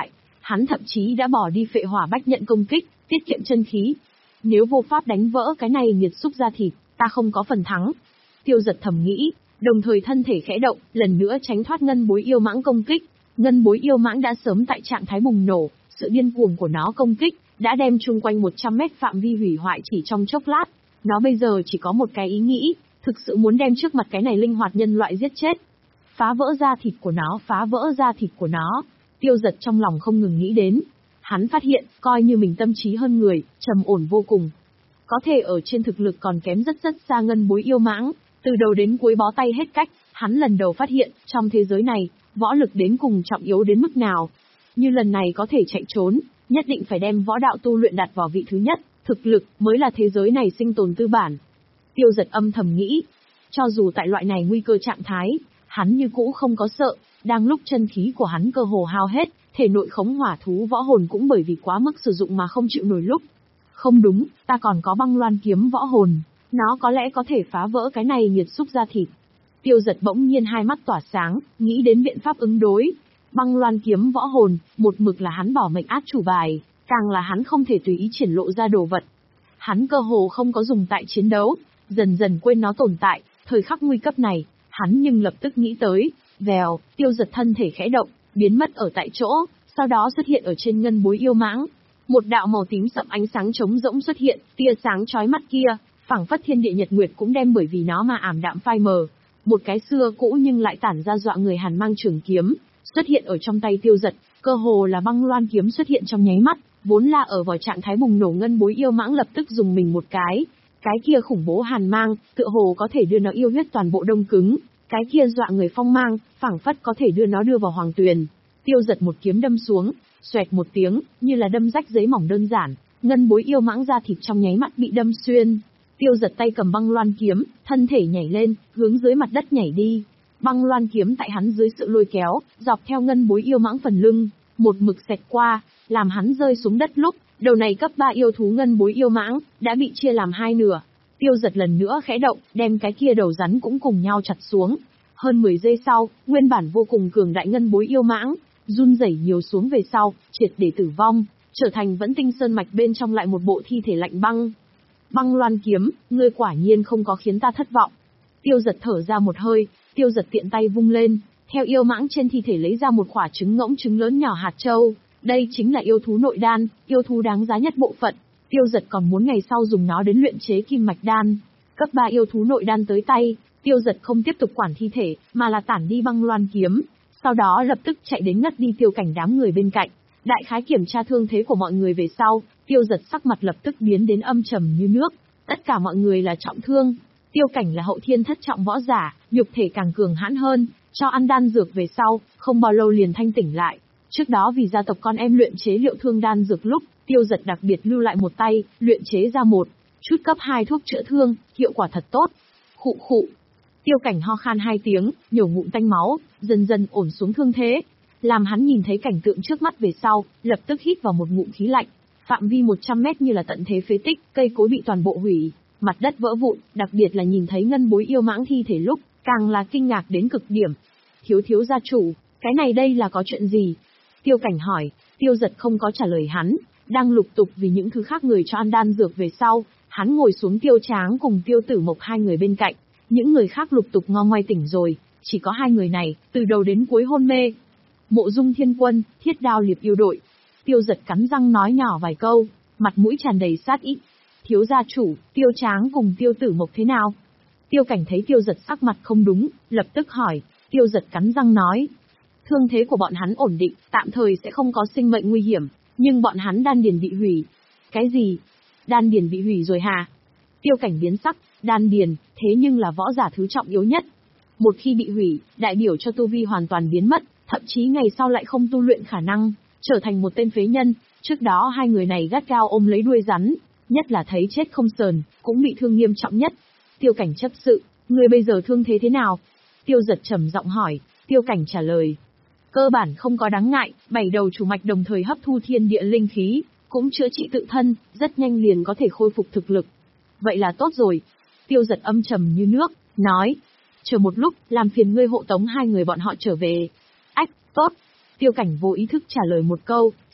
Hắn thậm chí đã bỏ đi phệ hỏa bách nhận công kích, tiết kiệm chân khí. Nếu vô pháp đánh vỡ cái này nghiệt xúc ra thịt, ta không có phần thắng. Tiêu Giật thầm nghĩ, đồng thời thân thể khẽ động, lần nữa tránh thoát ngân bối yêu mãng công kích. Ngân bối yêu mãng đã sớm tại trạng thái bùng nổ, sự điên cuồng của nó công kích, đã đem chung quanh một trăm mét phạm vi hủy hoại chỉ trong chốc lát. Nó bây giờ chỉ có một cái ý nghĩ, thực sự muốn đem trước mặt cái này linh hoạt nhân loại giết chết. Phá vỡ da thịt của nó, phá vỡ da thịt của nó. Tiêu Giật trong lòng không ngừng nghĩ đến. Hắn phát hiện, coi như mình tâm trí hơn người, trầm ổn vô cùng. Có thể ở trên thực lực còn kém rất rất xa ngân bối yêu mãng, từ đầu đến cuối bó tay hết cách, hắn lần đầu phát hiện, trong thế giới này, võ lực đến cùng trọng yếu đến mức nào. Như lần này có thể chạy trốn, nhất định phải đem võ đạo tu luyện đặt vào vị thứ nhất, thực lực mới là thế giới này sinh tồn tư bản. Tiêu Giật âm thầm nghĩ, cho dù tại loại này nguy cơ trạng thái, hắn như cũ không có sợ, đang lúc chân khí của hắn cơ hồ hao hết, thể nội khống hỏa thú võ hồn cũng bởi vì quá mức sử dụng mà không chịu nổi lúc. Không đúng, ta còn có băng loan kiếm võ hồn, nó có lẽ có thể phá vỡ cái này nghiệt xúc ra thịt. Tiêu Giật bỗng nhiên hai mắt tỏa sáng, nghĩ đến biện pháp ứng đối. Băng loan kiếm võ hồn, một mực là hắn bỏ mệnh át chủ bài, càng là hắn không thể tùy ý triển lộ ra đồ vật. Hắn cơ hồ không có dùng tại chiến đấu, dần dần quên nó tồn tại, thời khắc nguy cấp này, hắn nhưng lập tức nghĩ tới, vèo, Tiêu Giật thân thể khẽ động, biến mất ở tại chỗ, sau đó xuất hiện ở trên ngân bối yêu mãng. Một đạo màu tím sậm ánh sáng trống rỗng xuất hiện, tia sáng chói mắt kia, phảng phất thiên địa nhật nguyệt cũng đem bởi vì nó mà ảm đạm phai mờ. Một cái xưa cũ nhưng lại tản ra dọa người hàn mang trường kiếm, xuất hiện ở trong tay Tiêu Giật, cơ hồ là băng loan kiếm xuất hiện trong nháy mắt, vốn là ở vào trạng thái bùng nổ ngân bối yêu mãng lập tức dùng mình một cái. Cái kia khủng bố hàn mang, tựa hồ có thể đưa nó yêu huyết toàn bộ đông cứng, cái kia dọa người phong mang, phảng phất có thể đưa nó đưa vào hoàng tuyền. Tiêu Giật một kiếm đâm xuống, xoẹt một tiếng, như là đâm rách giấy mỏng đơn giản, ngân bối yêu mãng da thịt trong nháy mắt bị đâm xuyên. Tiêu Giật tay cầm băng loan kiếm, thân thể nhảy lên, hướng dưới mặt đất nhảy đi. Băng loan kiếm tại hắn dưới sự lôi kéo, dọc theo ngân bối yêu mãng phần lưng, một mực xẹt qua, làm hắn rơi xuống đất lúc, đầu này cấp ba yêu thú ngân bối yêu mãng, đã bị chia làm hai nửa. Tiêu Giật lần nữa khẽ động, đem cái kia đầu rắn cũng cùng nhau chặt xuống. Hơn mười giây sau, nguyên bản vô cùng cường đại ngân bối yêu mãng, run rẩy nhiều xuống về sau, triệt để tử vong, trở thành vẫn tinh sơn mạch bên trong lại một bộ thi thể lạnh băng. Băng loan kiếm, ngươi quả nhiên không có khiến ta thất vọng. Tiêu Giật thở ra một hơi, Tiêu Giật tiện tay vung lên, theo yêu mãng trên thi thể lấy ra một quả trứng ngỗng trứng lớn nhỏ hạt châu. Đây chính là yêu thú nội đan, yêu thú đáng giá nhất bộ phận. Tiêu Giật còn muốn ngày sau dùng nó đến luyện chế kim mạch đan. Cấp ba yêu thú nội đan tới tay, Tiêu Giật không tiếp tục quản thi thể, mà là tản đi băng loan kiếm, sau đó lập tức chạy đến ngất đi Tiêu Cảnh đám người bên cạnh. Đại khái kiểm tra thương thế của mọi người về sau, Tiêu Giật sắc mặt lập tức biến đến âm trầm như nước. Tất cả mọi người là trọng thương. Tiêu Cảnh là hậu thiên thất trọng võ giả, nhục thể càng cường hãn hơn, cho ăn đan dược về sau, không bao lâu liền thanh tỉnh lại. Trước đó vì gia tộc con em luyện chế liệu thương đan dược lúc, Tiêu Giật đặc biệt lưu lại một tay, luyện chế ra một chút cấp hai thuốc chữa thương, hiệu quả thật tốt. Khụ khụ. Tiêu Cảnh ho khan hai tiếng, nhổ ngụm tanh máu, dần dần ổn xuống thương thế. Làm hắn nhìn thấy cảnh tượng trước mắt về sau, lập tức hít vào một ngụm khí lạnh. Phạm vi một trăm mét như là tận thế phế tích, cây cối bị toàn bộ hủy, mặt đất vỡ vụn, đặc biệt là nhìn thấy ngân bối yêu mãng thi thể lúc, càng là kinh ngạc đến cực điểm. Thiếu thiếu gia chủ, cái này đây là có chuyện gì? Tiêu Cảnh hỏi, Tiêu Giật không có trả lời hắn, đang lục tục vì những thứ khác người cho ăn đan dược về sau, hắn ngồi xuống Tiêu Tráng cùng Tiêu Tử Mộc hai người bên cạnh, những người khác lục tục ngo ngoe tỉnh rồi, chỉ có hai người này, từ đầu đến cuối hôn mê. Mộ Dung Thiên Quân, Thiết Đao Liệp yêu đội. Tiêu Giật cắn răng nói nhỏ vài câu, mặt mũi tràn đầy sát ý. Thiếu gia chủ, Tiêu Tráng cùng Tiêu Tử Mộc thế nào? Tiêu Cảnh thấy Tiêu Giật sắc mặt không đúng, lập tức hỏi. Tiêu Giật cắn răng nói, thương thế của bọn hắn ổn định, tạm thời sẽ không có sinh mệnh nguy hiểm, nhưng bọn hắn đan điền bị hủy. Cái gì? Đan điền bị hủy rồi hả? Tiêu Cảnh biến sắc, đan điền, thế nhưng là võ giả thứ trọng yếu nhất. Một khi bị hủy, đại biểu cho tu vi hoàn toàn biến mất, thậm chí ngày sau lại không tu luyện khả năng, trở thành một tên phế nhân. Trước đó hai người này gắt gao ôm lấy đuôi rắn, nhất là thấy chết không sờn, cũng bị thương nghiêm trọng nhất. Tiêu Cảnh chấp sự, người bây giờ thương thế thế nào? Tiêu Giật trầm giọng hỏi. Tiêu Cảnh trả lời, cơ bản không có đáng ngại, bảy đầu chủ mạch đồng thời hấp thu thiên địa linh khí, cũng chữa trị tự thân, rất nhanh liền có thể khôi phục thực lực. Vậy là tốt rồi. Tiêu Giật âm trầm như nước, nói, chờ một lúc, làm phiền ngươi hộ tống hai người bọn họ trở về. Ách, tốt. Tiêu Cảnh vô ý thức trả lời một câu,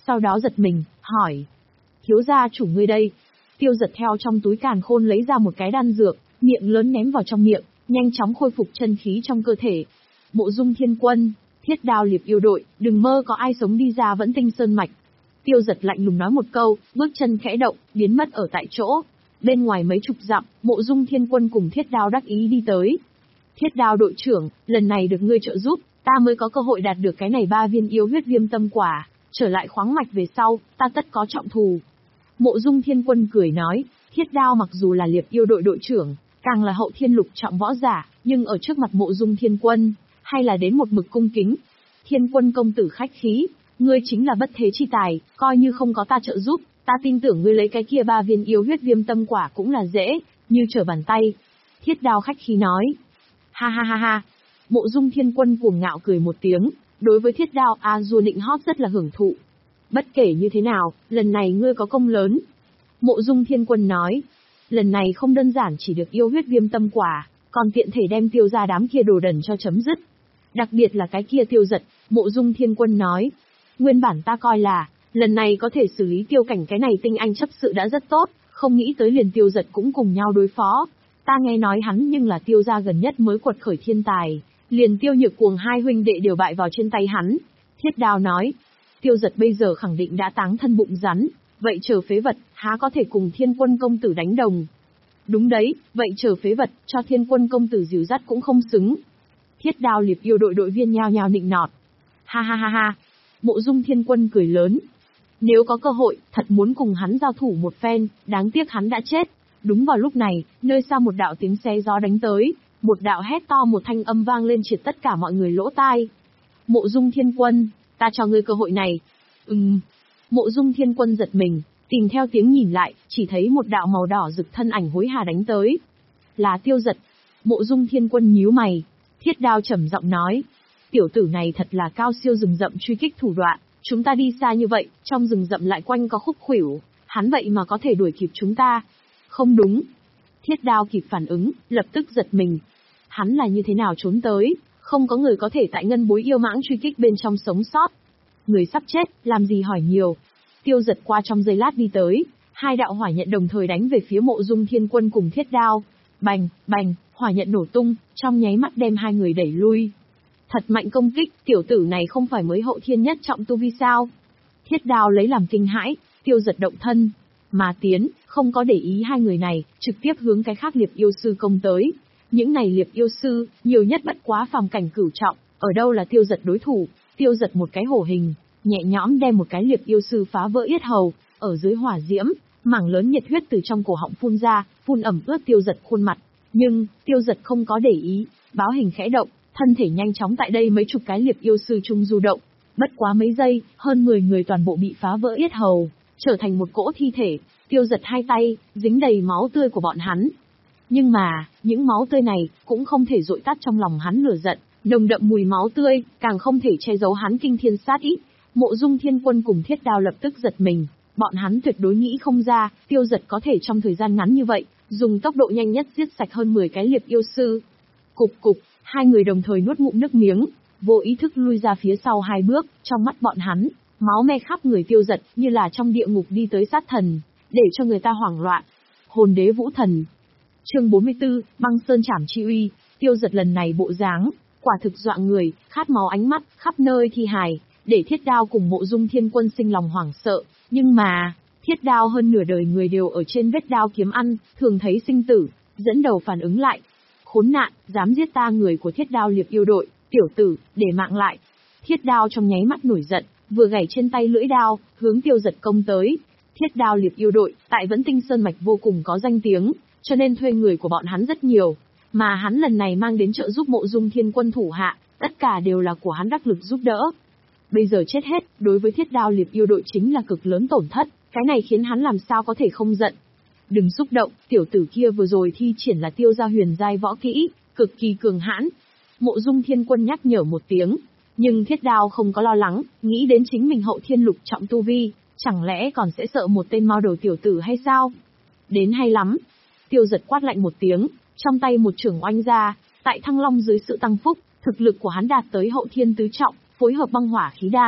sau đó giật mình, hỏi. Thiếu gia chủ ngươi đây. Tiêu Giật theo trong túi càn khôn lấy ra một cái đan dược, miệng lớn ném vào trong miệng, nhanh chóng khôi phục chân khí trong cơ thể. Mộ Dung Thiên Quân, Thiết Đao Liệp yêu đội, đừng mơ có ai sống đi ra Vẫn Tinh Sơn mạch. Tiêu Giật lạnh lùng nói một câu, bước chân khẽ động, biến mất ở tại chỗ. Bên ngoài mấy chục dặm, Mộ Dung Thiên Quân cùng Thiết Đao đắc ý đi tới. Thiết Đao đội trưởng, lần này được ngươi trợ giúp, ta mới có cơ hội đạt được cái này ba viên yêu huyết viêm tâm quả, trở lại khoáng mạch về sau, ta tất có trọng thù. Mộ Dung Thiên Quân cười nói, Thiết Đao mặc dù là Liệp yêu đội đội trưởng, càng là hậu thiên lục trọng võ giả, nhưng ở trước mặt Mộ Dung Thiên Quân, hay là đến một mực cung kính. Thiên Quân công tử khách khí, ngươi chính là bất thế chi tài, coi như không có ta trợ giúp, ta tin tưởng ngươi lấy cái kia ba viên yêu huyết viêm tâm quả cũng là dễ, như trở bàn tay. Thiết Đao khách khí nói. Ha ha ha ha. Mộ Dung Thiên Quân cuồng ngạo cười một tiếng, đối với Thiết Đao A Du Nịnh hót rất là hưởng thụ. Bất kể như thế nào, lần này ngươi có công lớn. Mộ Dung Thiên Quân nói, lần này không đơn giản chỉ được yêu huyết viêm tâm quả, còn tiện thể đem Tiêu ra đám kia đồ đần cho chấm dứt. Đặc biệt là cái kia Tiêu Giật, Mộ Dung Thiên Quân nói. Nguyên bản ta coi là, lần này có thể xử lý Tiêu Cảnh cái này tinh anh chấp sự đã rất tốt, không nghĩ tới liền Tiêu Giật cũng cùng nhau đối phó. Ta nghe nói hắn nhưng là Tiêu gia gần nhất mới quật khởi thiên tài, liền Tiêu Nhược Cuồng hai huynh đệ đều bại vào trên tay hắn. Thiết Đao nói, Tiêu Giật bây giờ khẳng định đã táng thân bụng rắn, vậy chờ phế vật, há có thể cùng Thiên Quân công tử đánh đồng. Đúng đấy, vậy chờ phế vật, cho Thiên Quân công tử dìu dắt cũng không xứng. Thiết Đao Liệp yêu đội đội viên nhao nhao nịnh nọt. Ha ha ha ha. Mộ Dung Thiên Quân cười lớn. Nếu có cơ hội, thật muốn cùng hắn giao thủ một phen, đáng tiếc hắn đã chết. Đúng vào lúc này, nơi xa một đạo tiếng xé gió đánh tới, một đạo hét to một thanh âm vang lên triệt tất cả mọi người lỗ tai. Mộ Dung Thiên Quân, ta cho ngươi cơ hội này. Ừm. Mộ Dung Thiên Quân giật mình, tìm theo tiếng nhìn lại, chỉ thấy một đạo màu đỏ rực thân ảnh hối hà đánh tới. Là Tiêu Giật. Mộ Dung Thiên Quân nhíu mày. Thiết Đao trầm giọng nói, tiểu tử này thật là cao siêu rừng rậm truy kích thủ đoạn, chúng ta đi xa như vậy, trong rừng rậm lại quanh có khúc khuỷu, hắn vậy mà có thể đuổi kịp chúng ta. Không đúng. Thiết Đao kịp phản ứng, lập tức giật mình. Hắn là như thế nào trốn tới, không có người có thể tại ngân bối yêu mãng truy kích bên trong sống sót. Người sắp chết, làm gì hỏi nhiều. Tiêu Giật qua trong giây lát đi tới, hai đạo hỏa nhận đồng thời đánh về phía Mộ Dung Thiên Quân cùng Thiết Đao. Bành, bành, hỏa nhận nổ tung, trong nháy mắt đem hai người đẩy lui. Thật mạnh công kích, tiểu tử này không phải mới hậu thiên nhất trọng tu vi sao? Thiết Đao lấy làm kinh hãi, Tiêu Giật động thân, mà tiến, không có để ý hai người này, trực tiếp hướng cái khác liệp yêu sư công tới. Những này liệp yêu sư, nhiều nhất bất quá phàm cảnh cửu trọng, ở đâu là Tiêu Giật đối thủ. Tiêu Giật một cái hổ hình, nhẹ nhõm đem một cái liệp yêu sư phá vỡ yết hầu, ở dưới hỏa diễm, mảng lớn nhiệt huyết từ trong cổ họng phun ra, phun ẩm ướt Tiêu Giật khuôn mặt. Nhưng, Tiêu Giật không có để ý, báo hình khẽ động, thân thể nhanh chóng tại đây mấy chục cái liệp yêu sư chung du động. Bất quá mấy giây, hơn mười người toàn bộ bị phá vỡ yết hầu, trở thành một cỗ thi thể. Tiêu Giật hai tay, dính đầy máu tươi của bọn hắn. Nhưng mà, những máu tươi này, cũng không thể dội tắt trong lòng hắn lửa giận, nồng đậm mùi máu tươi, càng không thể che giấu hắn kinh thiên sát ý. Mộ Dung Thiên Quân cùng Thiết Đao lập tức giật mình, bọn hắn tuyệt đối nghĩ không ra, Tiêu Giật có thể trong thời gian ngắn như vậy, dùng tốc độ nhanh nhất giết sạch hơn mười cái liệp yêu sư. Cục cục, hai người đồng thời nuốt ngụm nước miếng, vô ý thức lui ra phía sau hai bước, trong mắt bọn hắn, máu me khắp người Tiêu Giật, như là trong địa ngục đi tới sát thần, để cho người ta hoảng loạn. Hồn đế vũ thần. Chương bốn mươi tư, băng sơn trảm chi uy. Tiêu Giật lần này bộ dáng, quả thực dọa người, khát máu ánh mắt, khắp nơi thi hài, để Thiết Đao cùng Mộ Dung Thiên Quân sinh lòng hoảng sợ. Nhưng mà, Thiết Đao hơn nửa đời người đều ở trên vết đao kiếm ăn, thường thấy sinh tử, dẫn đầu phản ứng lại. Khốn nạn, dám giết ta người của Thiết Đao liệp yêu đội, tiểu tử, để mạng lại. Thiết Đao trong nháy mắt nổi giận, vừa gảy trên tay lưỡi đao, hướng Tiêu Giật công tới. Thiết Đao liệp yêu đội, tại Vẫn Tinh Sơn mạch vô cùng có danh tiếng, cho nên thuê người của bọn hắn rất nhiều, mà hắn lần này mang đến trợ giúp Mộ Dung Thiên Quân thủ hạ, tất cả đều là của hắn đắc lực giúp đỡ. Bây giờ chết hết, đối với Thiết Đao liệp yêu đội chính là cực lớn tổn thất, cái này khiến hắn làm sao có thể không giận. Đừng xúc động, tiểu tử kia vừa rồi thi triển là Tiêu gia huyền giai võ kỹ, cực kỳ cường hãn. Mộ Dung Thiên Quân nhắc nhở một tiếng, nhưng Thiết Đao không có lo lắng, nghĩ đến chính mình hậu thiên lục trọng tu vi, chẳng lẽ còn sẽ sợ một tên mao đầu tiểu tử hay sao? Đến hay lắm. Tiêu Giật quát lạnh một tiếng, trong tay một chưởng oanh ra, tại Thăng Long dưới sự tăng phúc, thực lực của hắn đạt tới hậu thiên tứ trọng, phối hợp băng hỏa khí đan,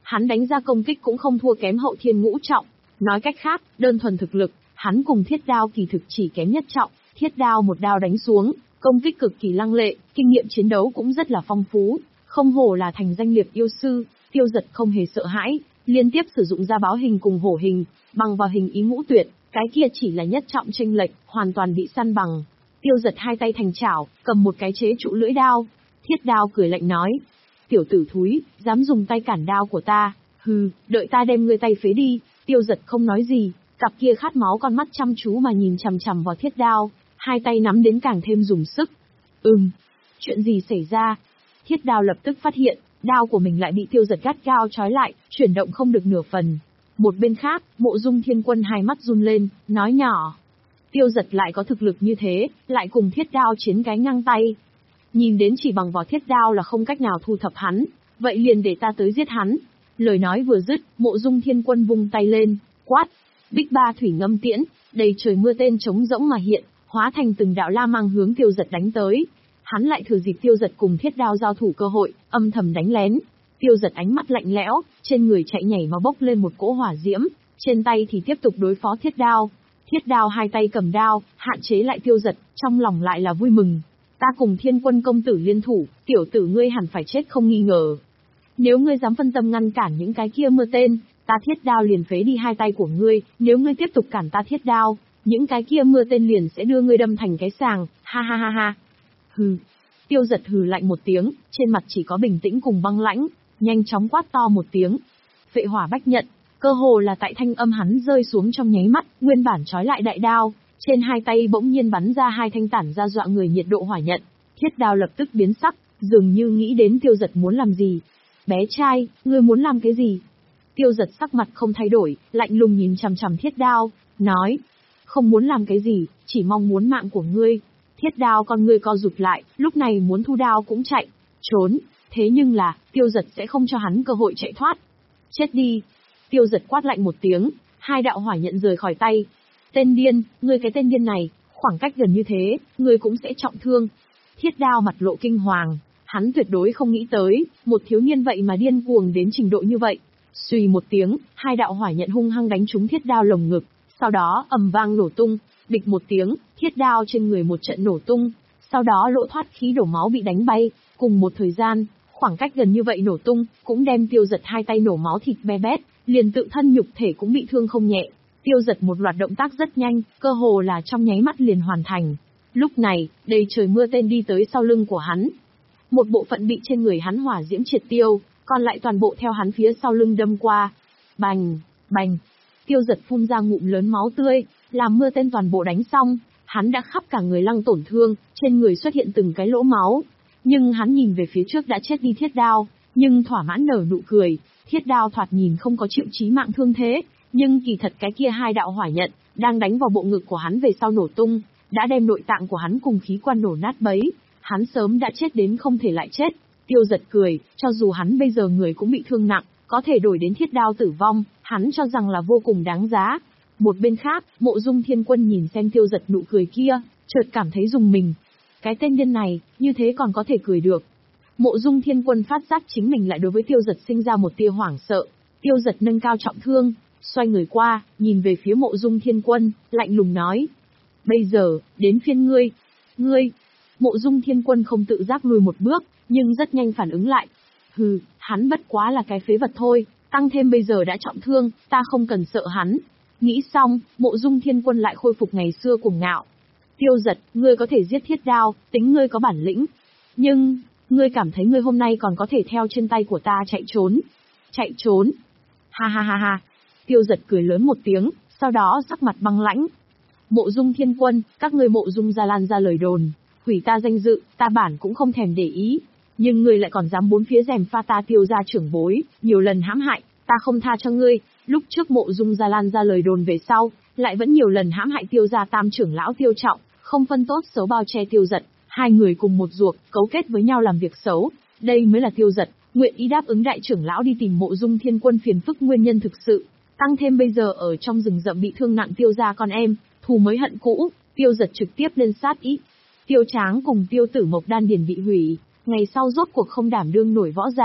hắn đánh ra công kích cũng không thua kém hậu thiên ngũ trọng. Nói cách khác, đơn thuần thực lực, hắn cùng thiết đao kỳ thực chỉ kém nhất trọng, thiết đao một đao đánh xuống, công kích cực kỳ lăng lệ, kinh nghiệm chiến đấu cũng rất là phong phú, không hổ là thành danh liệp yêu sư. Tiêu Dật không hề sợ hãi, liên tiếp sử dụng ra báo hình cùng hổ hình, bằng vào hình ý ngũ tuyệt, cái kia chỉ là nhất trọng chênh lệch, hoàn toàn bị săn bằng. Tiêu Dật hai tay thành chảo, cầm một cái chế trụ lưỡi đao. Thiết đao cười lạnh nói, tiểu tử thúi, dám dùng tay cản đao của ta, hừ, đợi ta đem ngươi tay phế đi. Tiêu Dật không nói gì, cặp kia khát máu con mắt chăm chú mà nhìn chằm chằm vào thiết đao, hai tay nắm đến càng thêm dùng sức. Ừm, chuyện gì xảy ra? Thiết đao lập tức phát hiện, đao của mình lại bị Tiêu Dật gắt gao trói lại, chuyển động không được nửa phần. Một bên khác, Mộ Dung Thiên Quân hai mắt run lên, nói nhỏ. Tiêu Dật lại có thực lực như thế, lại cùng thiết đao chiến cái ngang tay. Nhìn đến chỉ bằng vào thiết đao là không cách nào thu thập hắn, vậy liền để ta tới giết hắn. Lời nói vừa dứt, Mộ Dung Thiên Quân vung tay lên, quát. Bích ba thủy ngâm tiễn, đầy trời mưa tên trống rỗng mà hiện, hóa thành từng đạo la mang hướng Tiêu Dật đánh tới. Hắn lại thừa dịp Tiêu Dật cùng thiết đao giao thủ cơ hội, âm thầm đánh lén. Tiêu Dật ánh mắt lạnh lẽo, trên người chạy nhảy mà bốc lên một cỗ hỏa diễm, trên tay thì tiếp tục đối phó thiết đao. Thiết đao hai tay cầm đao, hạn chế lại Tiêu Dật, trong lòng lại là vui mừng. Ta cùng Thiên Quân công tử liên thủ, tiểu tử ngươi hẳn phải chết không nghi ngờ. Nếu ngươi dám phân tâm ngăn cản những cái kia mưa tên, ta thiết đao liền phế đi hai tay của ngươi, nếu ngươi tiếp tục cản ta thiết đao, những cái kia mưa tên liền sẽ đưa ngươi đâm thành cái sàng, ha ha ha ha. Hừ. Tiêu Dật hừ lạnh một tiếng, trên mặt chỉ có bình tĩnh cùng băng lãnh, nhanh chóng quát to một tiếng. Phệ hỏa bách nhận, cơ hồ là tại thanh âm hắn rơi xuống trong nháy mắt, nguyên bản trói lại đại đao, trên hai tay bỗng nhiên bắn ra hai thanh tản ra dọa người nhiệt độ hỏa nhận, thiết đao lập tức biến sắc, dường như nghĩ đến Tiêu Dật muốn làm gì. Bé trai, ngươi muốn làm cái gì? Tiêu Dật sắc mặt không thay đổi, lạnh lùng nhìn chằm chằm thiết đao, nói. Không muốn làm cái gì, chỉ mong muốn mạng của ngươi. Thiết đao con ngươi co rụt lại, lúc này muốn thu đao cũng chạy, trốn, thế nhưng là, Tiêu Dật sẽ không cho hắn cơ hội chạy thoát. Chết đi! Tiêu Dật quát lạnh một tiếng, hai đạo hỏa nhận rời khỏi tay. Tên điên, ngươi cái tên điên này, khoảng cách gần như thế, ngươi cũng sẽ trọng thương. Thiết đao mặt lộ kinh hoàng, hắn tuyệt đối không nghĩ tới, một thiếu niên vậy mà điên cuồng đến trình độ như vậy. Xùy một tiếng, hai đạo hỏa nhận hung hăng đánh trúng thiết đao lồng ngực, sau đó ầm vang nổ tung, bịch một tiếng, thiết đao trên người một trận nổ tung, sau đó lỗ thoát khí đổ máu bị đánh bay, cùng một thời gian, khoảng cách gần như vậy nổ tung, cũng đem Tiêu Dật hai tay nổ máu thịt be bét, liền tự thân nhục thể cũng bị thương không nhẹ. Tiêu Dật một loạt động tác rất nhanh, cơ hồ là trong nháy mắt liền hoàn thành. Lúc này, đầy trời mưa tên đi tới sau lưng của hắn. Một bộ phận bị trên người hắn hỏa diễm triệt tiêu, còn lại toàn bộ theo hắn phía sau lưng đâm qua. Bành, bành. Tiêu Dật phun ra ngụm lớn máu tươi, làm mưa tên toàn bộ đánh xong, hắn đã khắp cả người lăng tổn thương, trên người xuất hiện từng cái lỗ máu. Nhưng hắn nhìn về phía trước đã chết đi thiết đao, nhưng thỏa mãn nở nụ cười, thiết đao thoạt nhìn không có chịu chí mạng thương thế, nhưng kỳ thật cái kia hai đạo hỏa nhận, đang đánh vào bộ ngực của hắn về sau nổ tung, đã đem nội tạng của hắn cùng khí quan nổ nát bấy, hắn sớm đã chết đến không thể lại chết. Tiêu Dật cười, cho dù hắn bây giờ người cũng bị thương nặng, có thể đổi đến thiết đao tử vong, hắn cho rằng là vô cùng đáng giá. Một bên khác, Mộ Dung Thiên Quân nhìn xem Tiêu Dật nụ cười kia, chợt cảm thấy rùng mình. Cái tên điên này, như thế còn có thể cười được. Mộ Dung Thiên Quân phát giác chính mình lại đối với Tiêu Dật sinh ra một tia hoảng sợ. Tiêu Dật nâng cao trọng thương, xoay người qua, nhìn về phía Mộ Dung Thiên Quân, lạnh lùng nói. Bây giờ, đến phiên ngươi. Ngươi. Mộ Dung Thiên Quân không tự giác lùi một bước, nhưng rất nhanh phản ứng lại. Hừ, hắn bất quá là cái phế vật thôi, tăng thêm bây giờ đã trọng thương, ta không cần sợ hắn. Nghĩ xong, Mộ Dung Thiên Quân lại khôi phục ngày xưa cuồng ngạo. Tiêu Dật, ngươi có thể giết thiết đao, tính ngươi có bản lĩnh. Nhưng, ngươi cảm thấy ngươi hôm nay còn có thể theo trên tay của ta chạy trốn. Chạy trốn. Ha ha ha ha. Tiêu Dật cười lớn một tiếng, sau đó sắc mặt băng lãnh. Mộ Dung Thiên Quân, các ngươi Mộ Dung gia lan ra lời đồn, hủy ta danh dự, ta bản cũng không thèm để ý. Nhưng ngươi lại còn dám bốn phía rèm pha ta Tiêu gia trưởng bối, nhiều lần hãm hại, ta không tha cho ngươi. Lúc trước Mộ Dung gia lan ra lời đồn về sau, lại vẫn nhiều lần hãm hại Tiêu gia tam trưởng lão Tiêu Trọng, không phân tốt xấu bao che Tiêu Dật, hai người cùng một ruột, cấu kết với nhau làm việc xấu. Đây mới là Tiêu Dật nguyện ý đáp ứng đại trưởng lão đi tìm Mộ Dung Thiên Quân phiền phức nguyên nhân thực sự. Tăng thêm bây giờ ở trong rừng rậm bị thương nặng Tiêu gia con em, thù mới hận cũ, Tiêu Dật trực tiếp lên sát ý. Tiêu Tráng cùng Tiêu Tử Mộc đan điền bị hủy, ngày sau rốt cuộc không đảm đương nổi võ giả,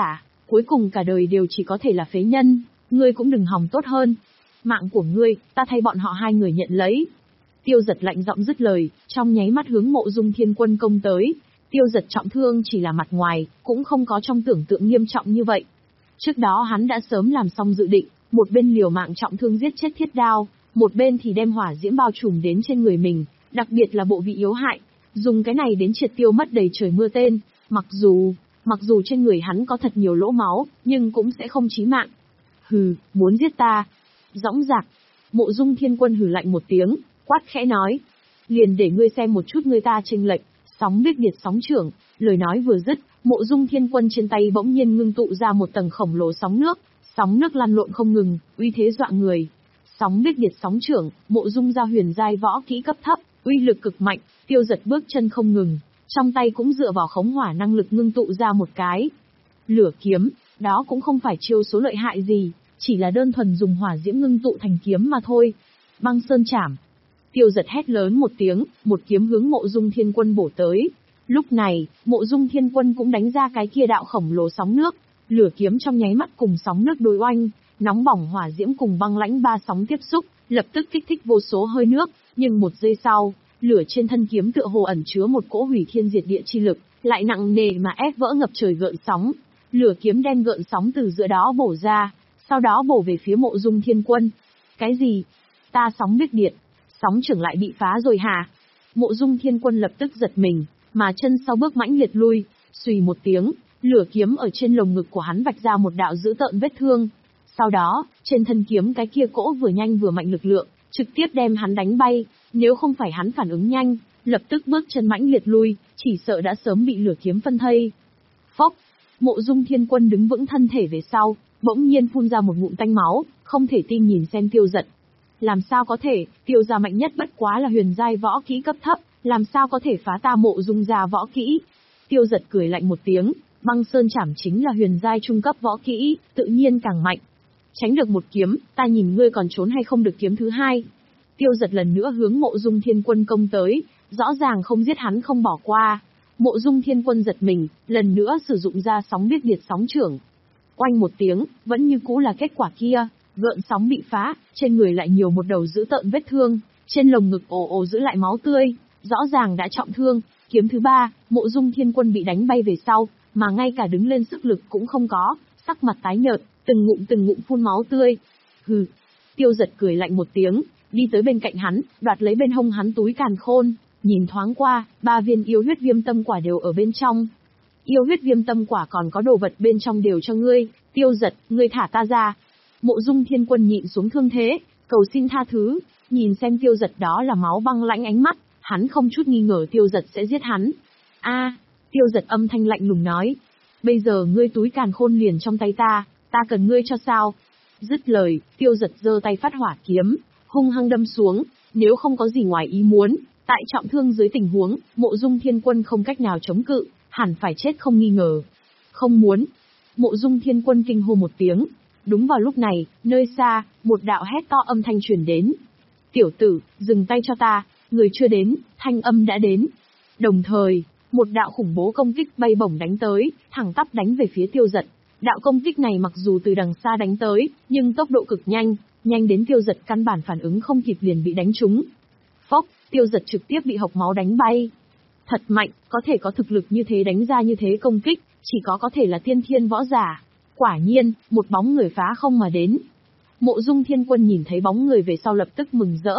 cuối cùng cả đời đều chỉ có thể là phế nhân, ngươi cũng đừng hòng tốt hơn. Mạng của ngươi, ta thay bọn họ hai người nhận lấy. Tiêu Dật lạnh giọng dứt lời, trong nháy mắt hướng Mộ Dung Thiên Quân công tới. Tiêu Dật trọng thương chỉ là mặt ngoài, cũng không có trong tưởng tượng nghiêm trọng như vậy. Trước đó hắn đã sớm làm xong dự định, một bên liều mạng trọng thương giết chết Thiết Đao, một bên thì đem hỏa diễm bao trùm đến trên người mình, đặc biệt là bộ vị yếu hại, dùng cái này đến triệt tiêu mất đầy trời mưa tên, mặc dù, mặc dù trên người hắn có thật nhiều lỗ máu, nhưng cũng sẽ không chí mạng. Hừ, muốn giết ta? Dõng dạc. Mộ Dung Thiên Quân hừ lạnh một tiếng, quát khẽ nói, liền để ngươi xem một chút người ta chênh lệch. Sóng biết biệt sóng trưởng, lời nói vừa dứt, Mộ Dung Thiên Quân trên tay bỗng nhiên ngưng tụ ra một tầng khổng lồ sóng nước, sóng nước lăn lộn không ngừng, uy thế dọa người. Sóng biết biệt sóng trưởng, Mộ Dung ra huyền giai võ kỹ cấp thấp, uy lực cực mạnh, Tiêu Dật bước chân không ngừng, trong tay cũng dựa vào khống hỏa năng lực ngưng tụ ra một cái lửa kiếm, đó cũng không phải chiêu số lợi hại gì, chỉ là đơn thuần dùng hỏa diễm ngưng tụ thành kiếm mà thôi. Băng sơn chảm. Tiêu Dật hét lớn một tiếng, một kiếm hướng Mộ Dung Thiên Quân bổ tới. Lúc này, Mộ Dung Thiên Quân cũng đánh ra cái kia đạo khổng lồ sóng nước, lửa kiếm trong nháy mắt cùng sóng nước đối oanh, nóng bỏng hỏa diễm cùng băng lãnh ba sóng tiếp xúc, lập tức kích thích vô số hơi nước, nhưng một giây sau, lửa trên thân kiếm tựa hồ ẩn chứa một cỗ hủy thiên diệt địa chi lực, lại nặng nề mà ép vỡ ngập trời gợn sóng. Lửa kiếm đen gợn sóng từ giữa đó bổ ra, sau đó bổ về phía Mộ Dung Thiên Quân. Cái gì? Ta sóng biết biệt, sóng trưởng lại bị phá rồi hả? Mộ Dung Thiên Quân lập tức giật mình, mà chân sau bước mãnh liệt lui, xùy một tiếng, lửa kiếm ở trên lồng ngực của hắn vạch ra một đạo dữ tợn vết thương. Sau đó, trên thân kiếm cái kia cỗ vừa nhanh vừa mạnh lực lượng, trực tiếp đem hắn đánh bay, nếu không phải hắn phản ứng nhanh, lập tức bước chân mãnh liệt lui, chỉ sợ đã sớm bị lửa kiếm phân thây. Phốc, Mộ Dung Thiên Quân đứng vững thân thể về sau, bỗng nhiên phun ra một ngụm tanh máu, không thể tin nhìn xem Tiêu Dật. Làm sao có thể, Tiêu gia mạnh nhất bất quá là huyền giai võ kỹ cấp thấp, làm sao có thể phá ta Mộ Dung gia võ kỹ? Tiêu Dật cười lạnh một tiếng, băng sơn chảm chính là huyền giai trung cấp võ kỹ, tự nhiên càng mạnh. Tránh được một kiếm, ta nhìn ngươi còn trốn hay không được kiếm thứ hai. Tiêu Dật lần nữa hướng Mộ Dung Thiên Quân công tới, rõ ràng không giết hắn không bỏ qua. Mộ Dung Thiên Quân giật mình, lần nữa sử dụng ra sóng biết biệt sóng trưởng. Oanh một tiếng, vẫn như cũ là kết quả kia, gợn sóng bị phá, trên người lại nhiều một đầu dữ tợn vết thương, trên lồng ngực ồ ồ giữ lại máu tươi, rõ ràng đã trọng thương. Kiếm thứ ba, Mộ Dung Thiên Quân bị đánh bay về sau, mà ngay cả đứng lên sức lực cũng không có, sắc mặt tái nhợt, từng ngụm từng ngụm phun máu tươi. Hừ. Tiêu Dật cười lạnh một tiếng, đi tới bên cạnh hắn, đoạt lấy bên hông hắn túi càn khôn, nhìn thoáng qua, ba viên yêu huyết viêm tâm quả đều ở bên trong. Yêu huyết viêm tâm quả còn có đồ vật bên trong đều cho ngươi, Tiêu Dật, ngươi thả ta ra. Mộ Dung Thiên Quân nhịn xuống thương thế, cầu xin tha thứ, nhìn xem Tiêu Dật đó là máu băng lãnh ánh mắt, hắn không chút nghi ngờ Tiêu Dật sẽ giết hắn. A, Tiêu Dật âm thanh lạnh lùng nói, bây giờ ngươi túi càn khôn liền trong tay ta, ta cần ngươi cho sao? Dứt lời, Tiêu Dật giơ tay phát hỏa kiếm, hung hăng đâm xuống, nếu không có gì ngoài ý muốn, tại trọng thương dưới tình huống, Mộ Dung Thiên Quân không cách nào chống cự, hẳn phải chết không nghi ngờ. Không muốn. Mộ Dung Thiên Quân kinh hô một tiếng. Đúng vào lúc này, nơi xa, một đạo hét to âm thanh truyền đến. Tiểu tử, dừng tay cho ta, người chưa đến, thanh âm đã đến. Đồng thời, một đạo khủng bố công kích bay bổng đánh tới, thẳng tắp đánh về phía Tiêu Dật. Đạo công kích này mặc dù từ đằng xa đánh tới, nhưng tốc độ cực nhanh, nhanh đến Tiêu Dật căn bản phản ứng không kịp liền bị đánh trúng. Phốc, Tiêu Dật trực tiếp bị hộc máu đánh bay. Thật mạnh, có thể có thực lực như thế đánh ra như thế công kích, chỉ có có thể là tiên thiên võ giả. Quả nhiên, một bóng người phá không mà đến. Mộ Dung Thiên Quân nhìn thấy bóng người về sau lập tức mừng rỡ.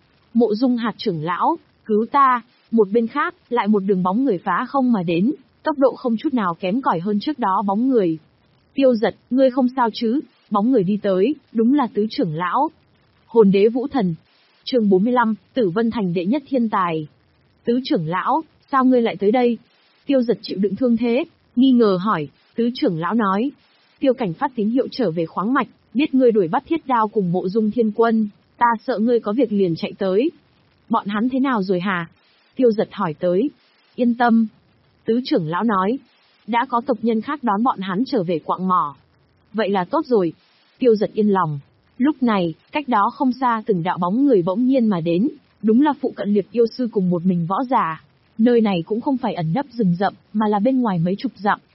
Mộ Dung Hạt trưởng lão, cứu ta. Một bên khác, lại một đường bóng người phá không mà đến, tốc độ không chút nào kém cỏi hơn trước đó bóng người. Tiêu Dật, ngươi không sao chứ? Bóng người đi tới, đúng là tứ trưởng lão. Hồn đế Vũ Thần. Chương bốn mươi lăm, Tử Vân Thành đệ nhất thiên tài. Tứ trưởng lão, sao ngươi lại tới đây? Tiêu Dật chịu đựng thương thế, nghi ngờ hỏi. Tứ trưởng lão nói, Tiêu Cảnh phát tín hiệu trở về khoáng mạch, biết ngươi đuổi bắt Thiết Đao cùng Mộ Dung Thiên Quân, ta sợ ngươi có việc liền chạy tới. Bọn hắn thế nào rồi hả? Tiêu Dật hỏi tới. Yên tâm. Tứ trưởng lão nói, đã có tộc nhân khác đón bọn hắn trở về quạng mỏ. Vậy là tốt rồi. Tiêu Dật yên lòng. Lúc này, cách đó không xa từng đạo bóng người bỗng nhiên mà đến, đúng là phụ cận Liệp yêu sư cùng một mình võ giả. Nơi này cũng không phải ẩn nấp rừng rậm, mà là bên ngoài mấy chục dặm,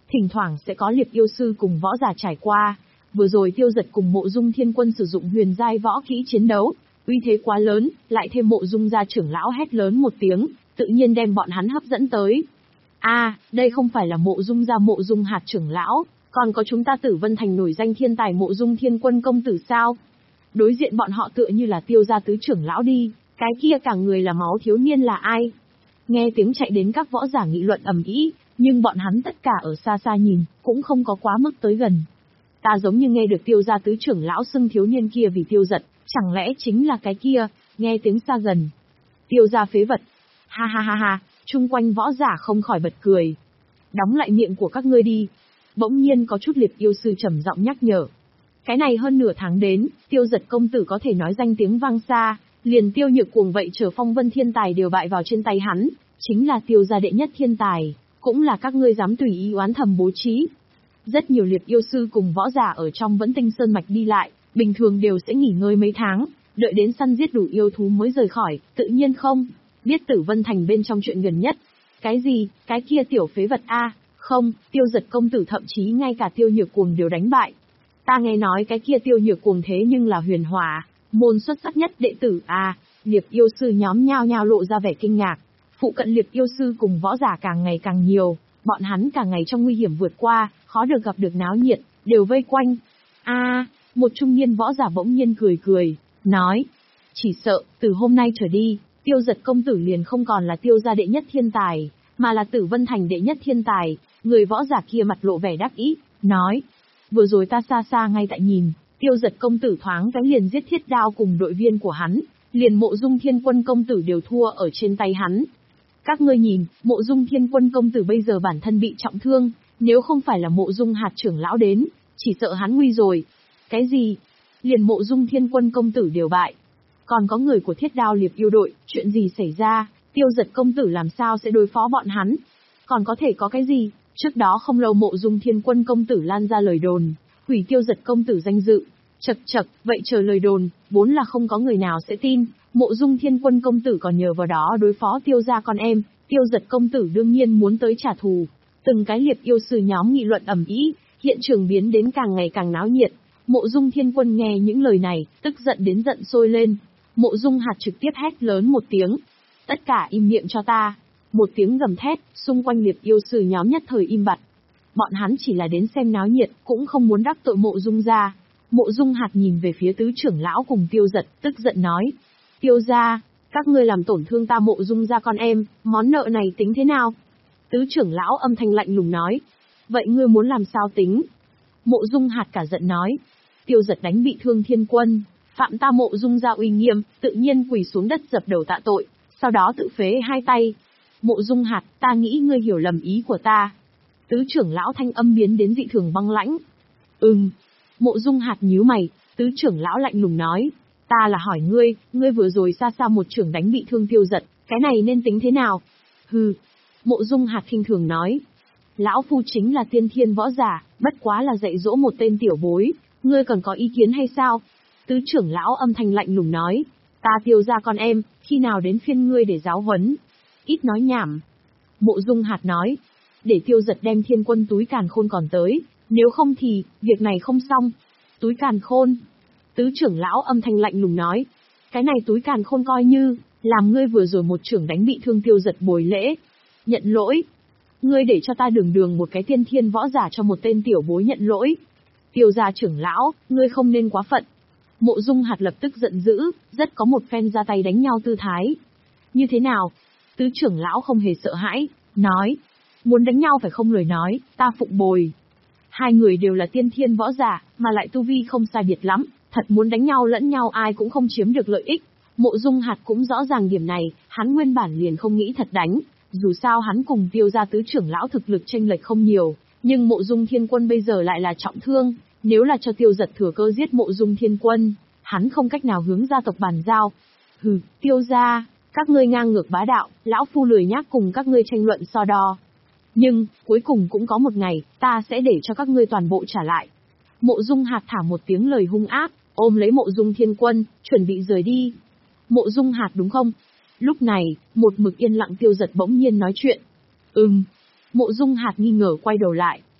thỉnh thoảng sẽ có liệp yêu sư cùng võ giả trải qua. Vừa rồi Tiêu Giật cùng Mộ Dung Thiên Quân sử dụng huyền giai võ kỹ chiến đấu, uy thế quá lớn, lại thêm Mộ Dung gia trưởng lão hét lớn một tiếng, tự nhiên đem bọn hắn hấp dẫn tới. A, à, đây không phải là Mộ Dung gia Mộ Dung Hạt trưởng lão, còn có chúng ta Tử Vân Thành nổi danh thiên tài Mộ Dung Thiên Quân công tử sao? Đối diện bọn họ tựa như là Tiêu gia tứ trưởng lão đi, cái kia cả người là máu thiếu niên là ai? Nghe tiếng chạy đến các võ giả nghị luận ầm ĩ, nhưng bọn hắn tất cả ở xa xa nhìn, cũng không có quá mức tới gần. Ta giống như nghe được Tiêu gia tứ trưởng lão xưng thiếu niên kia vì Tiêu Giật, chẳng lẽ chính là cái kia? Nghe tiếng xa gần. Tiêu gia phế vật. Ha ha ha ha, chung quanh võ giả không khỏi bật cười. Đóng lại miệng của các ngươi đi. Bỗng nhiên có chút liệp yêu sư trầm giọng nhắc nhở. Cái này hơn nửa tháng đến, Tiêu Giật công tử có thể nói danh tiếng vang xa, liền Tiêu Nhược Cuồng vậy chờ phong vân thiên tài đều bại vào trên tay hắn, chính là Tiêu gia đệ nhất thiên tài, cũng là các ngươi dám tùy ý oán thầm bố trí. Rất nhiều liệp yêu sư cùng võ giả ở trong Vẫn Tinh Sơn mạch đi lại, bình thường đều sẽ nghỉ ngơi mấy tháng, đợi đến săn giết đủ yêu thú mới rời khỏi, tự nhiên không biết Tử Vân Thành bên trong chuyện gần nhất. Cái gì, cái kia tiểu phế vật a, không, Tiêu Giật công tử thậm chí ngay cả Tiêu Nhược Cuồng đều đánh bại. Ta nghe nói cái kia Tiêu Nhược Cuồng thế nhưng là huyền hỏa môn xuất sắc nhất đệ tử a, liệp yêu sư nhóm nhao nhao lộ ra vẻ kinh ngạc. Phụ cận liệp yêu sư cùng võ giả càng ngày càng nhiều, bọn hắn cả ngày trong nguy hiểm vượt qua, khó được gặp được náo nhiệt, đều vây quanh. A, à, một trung niên võ giả bỗng nhiên cười cười, nói, chỉ sợ, từ hôm nay trở đi, Tiêu Giật công tử liền không còn là Tiêu gia đệ nhất thiên tài, mà là Tử Vân Thành đệ nhất thiên tài. Người võ giả kia mặt lộ vẻ đắc ý, nói, vừa rồi ta xa xa ngay tại nhìn, Tiêu Giật công tử thoáng cái liền giết Thiết Đao cùng đội viên của hắn, liền Mộ Dung Thiên Quân công tử đều thua ở trên tay hắn. Các ngươi nhìn, Mộ Dung Thiên Quân công tử bây giờ bản thân bị trọng thương, nếu không phải là Mộ Dung Hạt trưởng lão đến, chỉ sợ hắn nguy rồi. Cái gì? Liền Mộ Dung Thiên Quân công tử đều bại. Còn có người của Thiết Đao liệp yêu đội, chuyện gì xảy ra? Tiêu Giật công tử làm sao sẽ đối phó bọn hắn? Còn có thể có cái gì? Trước đó không lâu Mộ Dung Thiên Quân công tử lan ra lời đồn, hủy Tiêu Giật công tử danh dự. Chậc chậc, vậy chờ lời đồn, vốn là không có người nào sẽ tin. Mộ Dung Thiên Quân công tử còn nhờ vào đó đối phó Tiêu gia con em, Tiêu Giật công tử đương nhiên muốn tới trả thù. Từng cái liệp yêu sư nhóm nghị luận ầm ĩ, hiện trường biến đến càng ngày càng náo nhiệt. Mộ Dung Thiên Quân nghe những lời này, tức giận đến giận sôi lên. Mộ Dung Hạt trực tiếp hét lớn một tiếng, tất cả im miệng cho ta. Một tiếng gầm thét, xung quanh liệp yêu sư nhóm nhất thời im bặt. Bọn hắn chỉ là đến xem náo nhiệt, cũng không muốn đắc tội Mộ Dung gia. Mộ Dung Hạt nhìn về phía tứ trưởng lão cùng Tiêu Giật, tức giận nói, Tiêu gia, các ngươi làm tổn thương ta Mộ Dung gia con em, món nợ này tính thế nào? Tứ trưởng lão âm thanh lạnh lùng nói, vậy ngươi muốn làm sao tính? Mộ Dung Hạt cả giận nói, Tiêu Giật đánh bị thương Thiên Quân, phạm ta Mộ Dung gia uy nghiêm, tự nhiên quỳ xuống đất dập đầu tạ tội, sau đó tự phế hai tay. Mộ Dung Hạt, ta nghĩ ngươi hiểu lầm ý của ta. Tứ trưởng lão thanh âm biến đến dị thường băng lãnh. Ừm. Mộ Dung Hạt nhíu mày, tứ trưởng lão lạnh lùng nói, ta là hỏi ngươi, ngươi vừa rồi xa xa một trưởng đánh bị thương Tiêu Giật, cái này nên tính thế nào? Hừ. Mộ Dung Hạt khinh thường nói, lão phu chính là tiên thiên võ giả, bất quá là dạy dỗ một tên tiểu bối, ngươi còn có ý kiến hay sao? Tứ trưởng lão âm thanh lạnh lùng nói, ta Tiêu gia con em, khi nào đến phiên ngươi để giáo huấn? Ít nói nhảm. Mộ Dung Hạt nói, để Tiêu Giật đem Thiên Quân túi càn khôn còn tới, nếu không thì, việc này không xong. Túi càn khôn. Tứ trưởng lão âm thanh lạnh lùng nói, cái này túi càn khôn coi như, làm ngươi vừa rồi một trưởng đánh bị thương Tiêu Giật bồi lễ. Nhận lỗi. Ngươi để cho ta đường đường một cái tiên thiên võ giả cho một tên tiểu bối nhận lỗi. Tiêu gia trưởng lão, ngươi không nên quá phận. Mộ Dung Hạt lập tức giận dữ, rất có một phen ra tay đánh nhau tư thái. Như thế nào? Tứ trưởng lão không hề sợ hãi, nói, muốn đánh nhau phải không lời nói, ta phụng bồi. Hai người đều là tiên thiên võ giả, mà lại tu vi không sai biệt lắm, thật muốn đánh nhau lẫn nhau ai cũng không chiếm được lợi ích. Mộ Dung Hạt cũng rõ ràng điểm này, hắn nguyên bản liền không nghĩ thật đánh, dù sao hắn cùng Tiêu gia tứ trưởng lão thực lực chênh lệch không nhiều, nhưng Mộ Dung Thiên Quân bây giờ lại là trọng thương, nếu là cho Tiêu Giật thừa cơ giết Mộ Dung Thiên Quân, hắn không cách nào hướng gia tộc bàn giao. Hừ, Tiêu gia, các ngươi ngang ngược bá đạo, lão phu lười nhác cùng các ngươi tranh luận so đo. Nhưng, cuối cùng cũng có một ngày, ta sẽ để cho các ngươi toàn bộ trả lại. Mộ Dung Hạt thả một tiếng lời hung ác, ôm lấy Mộ Dung Thiên Quân, chuẩn bị rời đi. Mộ Dung Hạt đúng không? Lúc này, một mực yên lặng Tiêu Giật bỗng nhiên nói chuyện. Ừm. Mộ Dung Hạt nghi ngờ quay đầu lại.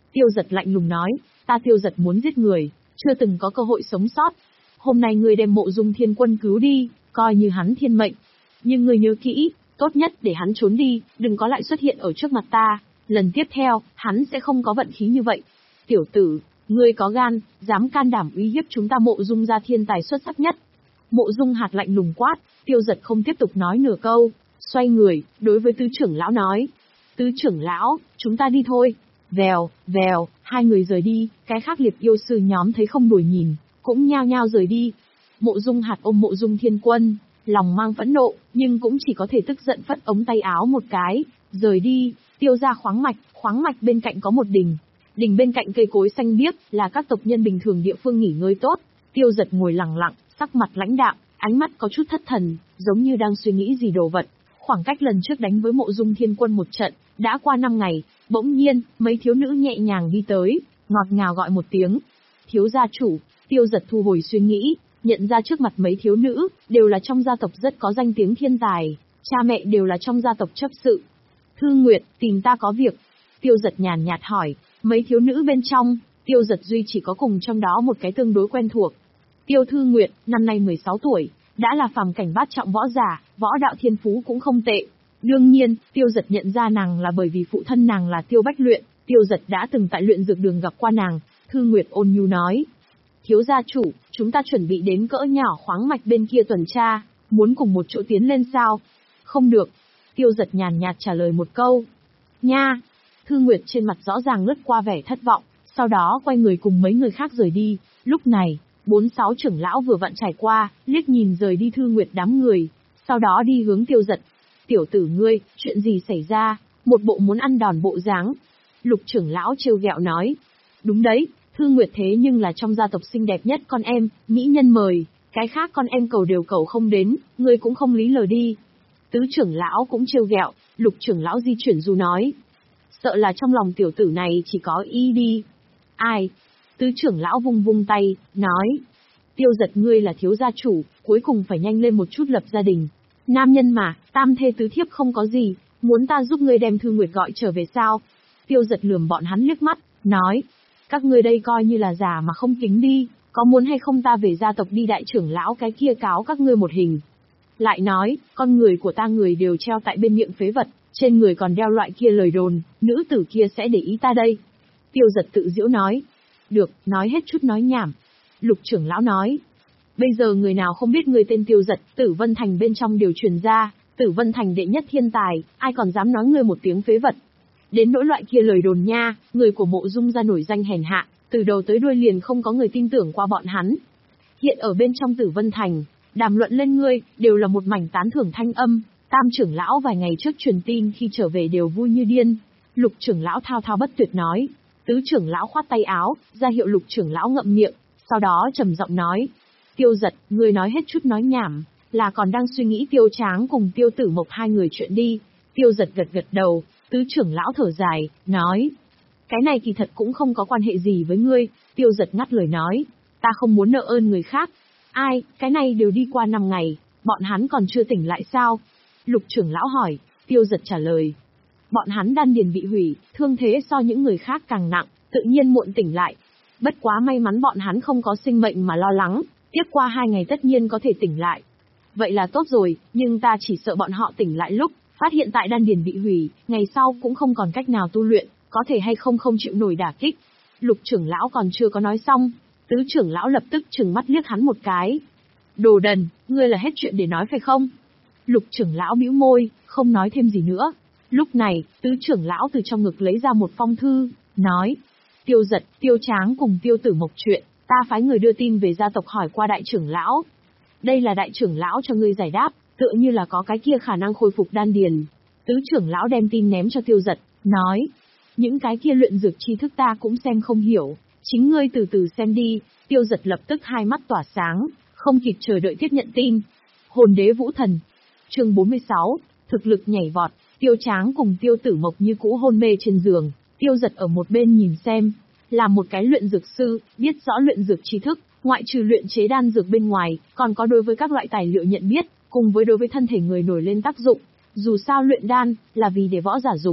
Tiêu Dật lạnh lùng nói, ta Tiêu Dật muốn giết người, chưa từng có cơ hội sống sót. Hôm nay ngươi đem Mộ Dung Thiên Quân cứu đi, coi như hắn thiên mệnh. Nhưng ngươi nhớ kỹ, tốt nhất để hắn trốn đi, đừng có lại xuất hiện ở trước mặt ta. Lần tiếp theo, hắn sẽ không có vận khí như vậy. Tiểu tử, ngươi có gan, dám can đảm uy hiếp chúng ta Mộ Dung gia thiên tài xuất sắc nhất. Mộ Dung Hạt lạnh lùng quát, Tiêu Dật không tiếp tục nói nửa câu, xoay người, đối với tứ trưởng lão nói. Tứ trưởng lão, chúng ta đi thôi. Vèo, vèo, hai người rời đi, cái khác liệp yêu sư nhóm thấy không đuổi nhìn, cũng nhao nhao rời đi. Mộ Dung Hạt ôm Mộ Dung Thiên Quân, lòng mang phẫn nộ, nhưng cũng chỉ có thể tức giận phất ống tay áo một cái, rời đi. Tiêu ra khoáng mạch, khoáng mạch bên cạnh có một đình. Đình bên cạnh cây cối xanh biếc, là các tộc nhân bình thường địa phương nghỉ ngơi tốt. Tiêu Dật ngồi lặng lặng, sắc mặt lãnh đạm, ánh mắt có chút thất thần, giống như đang suy nghĩ gì đồ vật. Khoảng cách lần trước đánh với Mộ Dung Thiên Quân một trận, đã qua năm ngày, bỗng nhiên, mấy thiếu nữ nhẹ nhàng đi tới, ngọt ngào gọi một tiếng. Thiếu gia chủ. Tiêu Dật thu hồi suy nghĩ, nhận ra trước mặt mấy thiếu nữ, đều là trong gia tộc rất có danh tiếng thiên tài, cha mẹ đều là trong gia tộc chấp sự. Thư Nguyệt, tìm ta có việc. Tiêu Dật nhàn nhạt hỏi, mấy thiếu nữ bên trong, Tiêu Dật duy chỉ có cùng trong đó một cái tương đối quen thuộc. Tiêu Thư Nguyệt, năm nay mười sáu tuổi, đã là phàm cảnh bát trọng võ giả, võ đạo thiên phú cũng không tệ. Đương nhiên, Tiêu Dật nhận ra nàng là bởi vì phụ thân nàng là Tiêu Bách Luyện, Tiêu Dật đã từng tại luyện dược đường gặp qua nàng. Thư Nguyệt ôn nhu nói, thiếu gia chủ, chúng ta chuẩn bị đến cỡ nhỏ khoáng mạch bên kia tuần tra, muốn cùng một chỗ tiến lên sao? Không được. Tiêu Dật nhàn nhạt trả lời một câu. Nha! Thư Nguyệt trên mặt rõ ràng lướt qua vẻ thất vọng, sau đó quay người cùng mấy người khác rời đi. Lúc này, bốn sáu trưởng lão vừa vặn trải qua, liếc nhìn rời đi Thư Nguyệt đám người, sau đó đi hướng Tiêu Dật. Tiểu tử ngươi, chuyện gì xảy ra? Một bộ muốn ăn đòn bộ dáng. Lục trưởng lão trêu ghẹo nói. Đúng đấy, Thư Nguyệt thế nhưng là trong gia tộc xinh đẹp nhất con em, mỹ nhân mời, cái khác con em cầu đều cầu không đến, ngươi cũng không lý lời đi. Tứ trưởng lão cũng trêu ghẹo, lục trưởng lão di chuyển dù nói. Sợ là trong lòng tiểu tử này chỉ có ý đi. Ai? Tứ trưởng lão vung vung tay, nói. Tiêu Dật ngươi là thiếu gia chủ, cuối cùng phải nhanh lên một chút lập gia đình. Nam nhân mà, tam thê tứ thiếp không có gì, muốn ta giúp ngươi đem Thư Nguyệt gọi trở về sao? Tiêu Dật lườm bọn hắn liếc mắt, nói. Các ngươi đây coi như là già mà không kính đi, có muốn hay không ta về gia tộc đi đại trưởng lão cái kia cáo các ngươi một hình. Lại nói, con người của ta người đều treo tại bên miệng phế vật, trên người còn đeo loại kia lời đồn, nữ tử kia sẽ để ý ta đây. Tiêu Dật tự giễu nói. Được, nói hết chút nói nhảm. Lục trưởng lão nói. Bây giờ người nào không biết người tên Tiêu Dật, Tử Vân Thành bên trong điều truyền ra, Tử Vân Thành đệ nhất thiên tài, ai còn dám nói ngươi một tiếng phế vật. Đến nỗi loại kia lời đồn nha, người của Mộ Dung gia nổi danh hèn hạ, từ đầu tới đuôi liền không có người tin tưởng qua bọn hắn. Hiện ở bên trong Tử Vân Thành, đàm luận lên ngươi, đều là một mảnh tán thưởng thanh âm. Tam trưởng lão vài ngày trước truyền tin khi trở về đều vui như điên. Lục trưởng lão thao thao bất tuyệt nói. Tứ trưởng lão khoát tay áo, ra hiệu lục trưởng lão ngậm miệng, sau đó trầm giọng nói. Tiêu Dật, ngươi nói hết chút nói nhảm, là còn đang suy nghĩ Tiêu Tráng cùng Tiêu Tử Mộc hai người chuyện đi. Tiêu Dật gật gật đầu, tứ trưởng lão thở dài, nói. Cái này kỳ thật cũng không có quan hệ gì với ngươi. Tiêu Dật ngắt lời nói. Ta không muốn nợ ơn người khác. Ai, cái này đều đi qua năm ngày, bọn hắn còn chưa tỉnh lại sao? Lục trưởng lão hỏi. Tiêu Dật trả lời. Bọn hắn đan điền bị hủy, thương thế so những người khác càng nặng, tự nhiên muộn tỉnh lại. Bất quá may mắn bọn hắn không có sinh mệnh mà lo lắng, tiếp qua hai ngày tất nhiên có thể tỉnh lại. Vậy là tốt rồi, nhưng ta chỉ sợ bọn họ tỉnh lại lúc phát hiện tại đan điền bị hủy, ngày sau cũng không còn cách nào tu luyện, có thể hay không không chịu nổi đả kích. Lục trưởng lão còn chưa có nói xong, tứ trưởng lão lập tức trừng mắt liếc hắn một cái. Đồ đần, ngươi là hết chuyện để nói phải không? Lục trưởng lão bĩu môi, không nói thêm gì nữa. Lúc này, tứ trưởng lão từ trong ngực lấy ra một phong thư, nói. Tiêu Dật, Tiêu Tráng cùng Tiêu Tử Mộc chuyện, ta phái người đưa tin về gia tộc hỏi qua đại trưởng lão. Đây là đại trưởng lão cho ngươi giải đáp, tựa như là có cái kia khả năng khôi phục đan điền. Tứ trưởng lão đem tin ném cho Tiêu Dật, nói. Những cái kia luyện dược tri thức ta cũng xem không hiểu, chính ngươi từ từ xem đi. Tiêu Dật lập tức hai mắt tỏa sáng, không kịp chờ đợi tiếp nhận tin. Hồn đế vũ thần. Chương bốn mươi sáu, thực lực nhảy vọt. Tiêu Tráng cùng Tiêu Tử Mộc như cũ hôn mê trên giường, Tiêu Dật ở một bên nhìn xem. Là một cái luyện dược sư, biết rõ luyện dược tri thức, ngoại trừ luyện chế đan dược bên ngoài, còn có đối với các loại tài liệu nhận biết, cùng với đối với thân thể người nổi lên tác dụng. Dù sao luyện đan, là vì để võ giả dùng,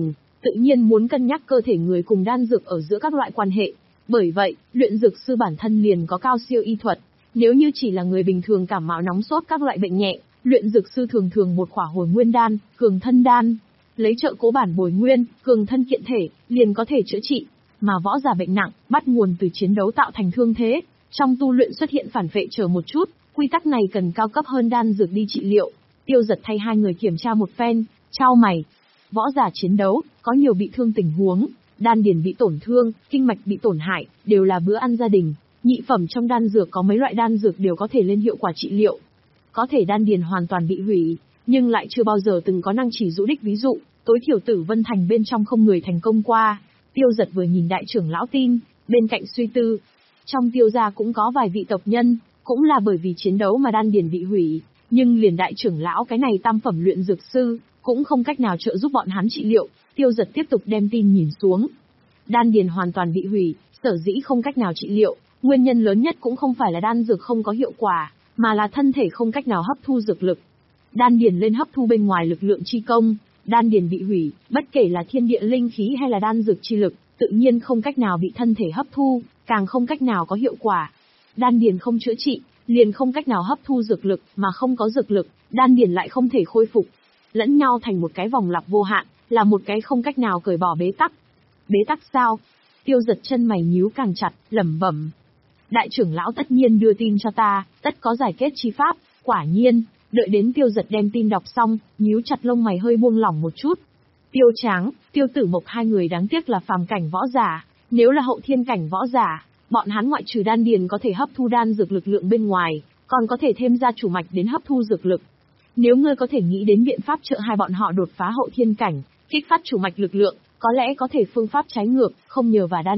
tự nhiên muốn cân nhắc cơ thể người cùng đan dược ở giữa các loại quan hệ. Bởi vậy, luyện dược sư bản thân liền có cao siêu y thuật. Nếu như chỉ là người bình thường cảm mạo nóng sốt các loại bệnh nhẹ, luyện dược sư thường thường một khỏa hồi nguyên đan, cường thân đan, lấy trợ cố bản bồi nguyên, cường thân kiện thể, liền có thể chữa trị. Mà võ giả bệnh nặng, bắt nguồn từ chiến đấu tạo thành thương thế, trong tu luyện xuất hiện phản vệ chờ một chút, quy tắc này cần cao cấp hơn đan dược đi trị liệu. Tiêu Giật thay hai người kiểm tra một phen, chau mày. Võ giả chiến đấu, có nhiều bị thương tình huống, đan điền bị tổn thương, kinh mạch bị tổn hại, đều là bữa ăn gia đình. Nhị phẩm trong đan dược có mấy loại đan dược đều có thể lên hiệu quả trị liệu. Có thể đan điền hoàn toàn bị hủy, nhưng lại chưa bao giờ từng có năng chỉ dụ đích ví dụ, tối thiểu Tử Vân Thành bên trong không người thành công qua. Tiêu Giật vừa nhìn đại trưởng lão tin, bên cạnh suy tư. Trong Tiêu gia cũng có vài vị tộc nhân, cũng là bởi vì chiến đấu mà đan điền bị hủy, nhưng liền đại trưởng lão cái này tam phẩm luyện dược sư, cũng không cách nào trợ giúp bọn hắn trị liệu. Tiêu Giật tiếp tục đem tin nhìn xuống. Đan điền hoàn toàn bị hủy, sở dĩ không cách nào trị liệu, nguyên nhân lớn nhất cũng không phải là đan dược không có hiệu quả, mà là thân thể không cách nào hấp thu dược lực. Đan điền lên hấp thu bên ngoài lực lượng chi công, đan điền bị hủy, bất kể là thiên địa linh khí hay là đan dược chi lực, tự nhiên không cách nào bị thân thể hấp thu, càng không cách nào có hiệu quả. Đan điền không chữa trị, liền không cách nào hấp thu dược lực, mà không có dược lực, đan điền lại không thể khôi phục. Lẫn nhau thành một cái vòng lặp vô hạn, là một cái không cách nào cởi bỏ bế tắc. Bế tắc sao? Tiêu Giật chân mày nhíu càng chặt, lẩm bẩm. Đại trưởng lão tất nhiên đưa tin cho ta, tất có giải kết chi pháp, quả nhiên, đợi đến Tiêu Giật đem tin đọc xong, nhíu chặt lông mày hơi buông lỏng một chút. Tiêu Tráng, Tiêu Tử Mộc hai người đáng tiếc là phàm cảnh võ giả, nếu là hậu thiên cảnh võ giả, bọn hắn ngoại trừ đan điền có thể hấp thu đan dược lực lượng bên ngoài, còn có thể thêm ra chủ mạch đến hấp thu dược lực. Nếu ngươi có thể nghĩ đến biện pháp trợ hai bọn họ đột phá hậu thiên cảnh, kích phát chủ mạch lực lượng, có lẽ có thể phương pháp trái ngược, không nhờ vào đan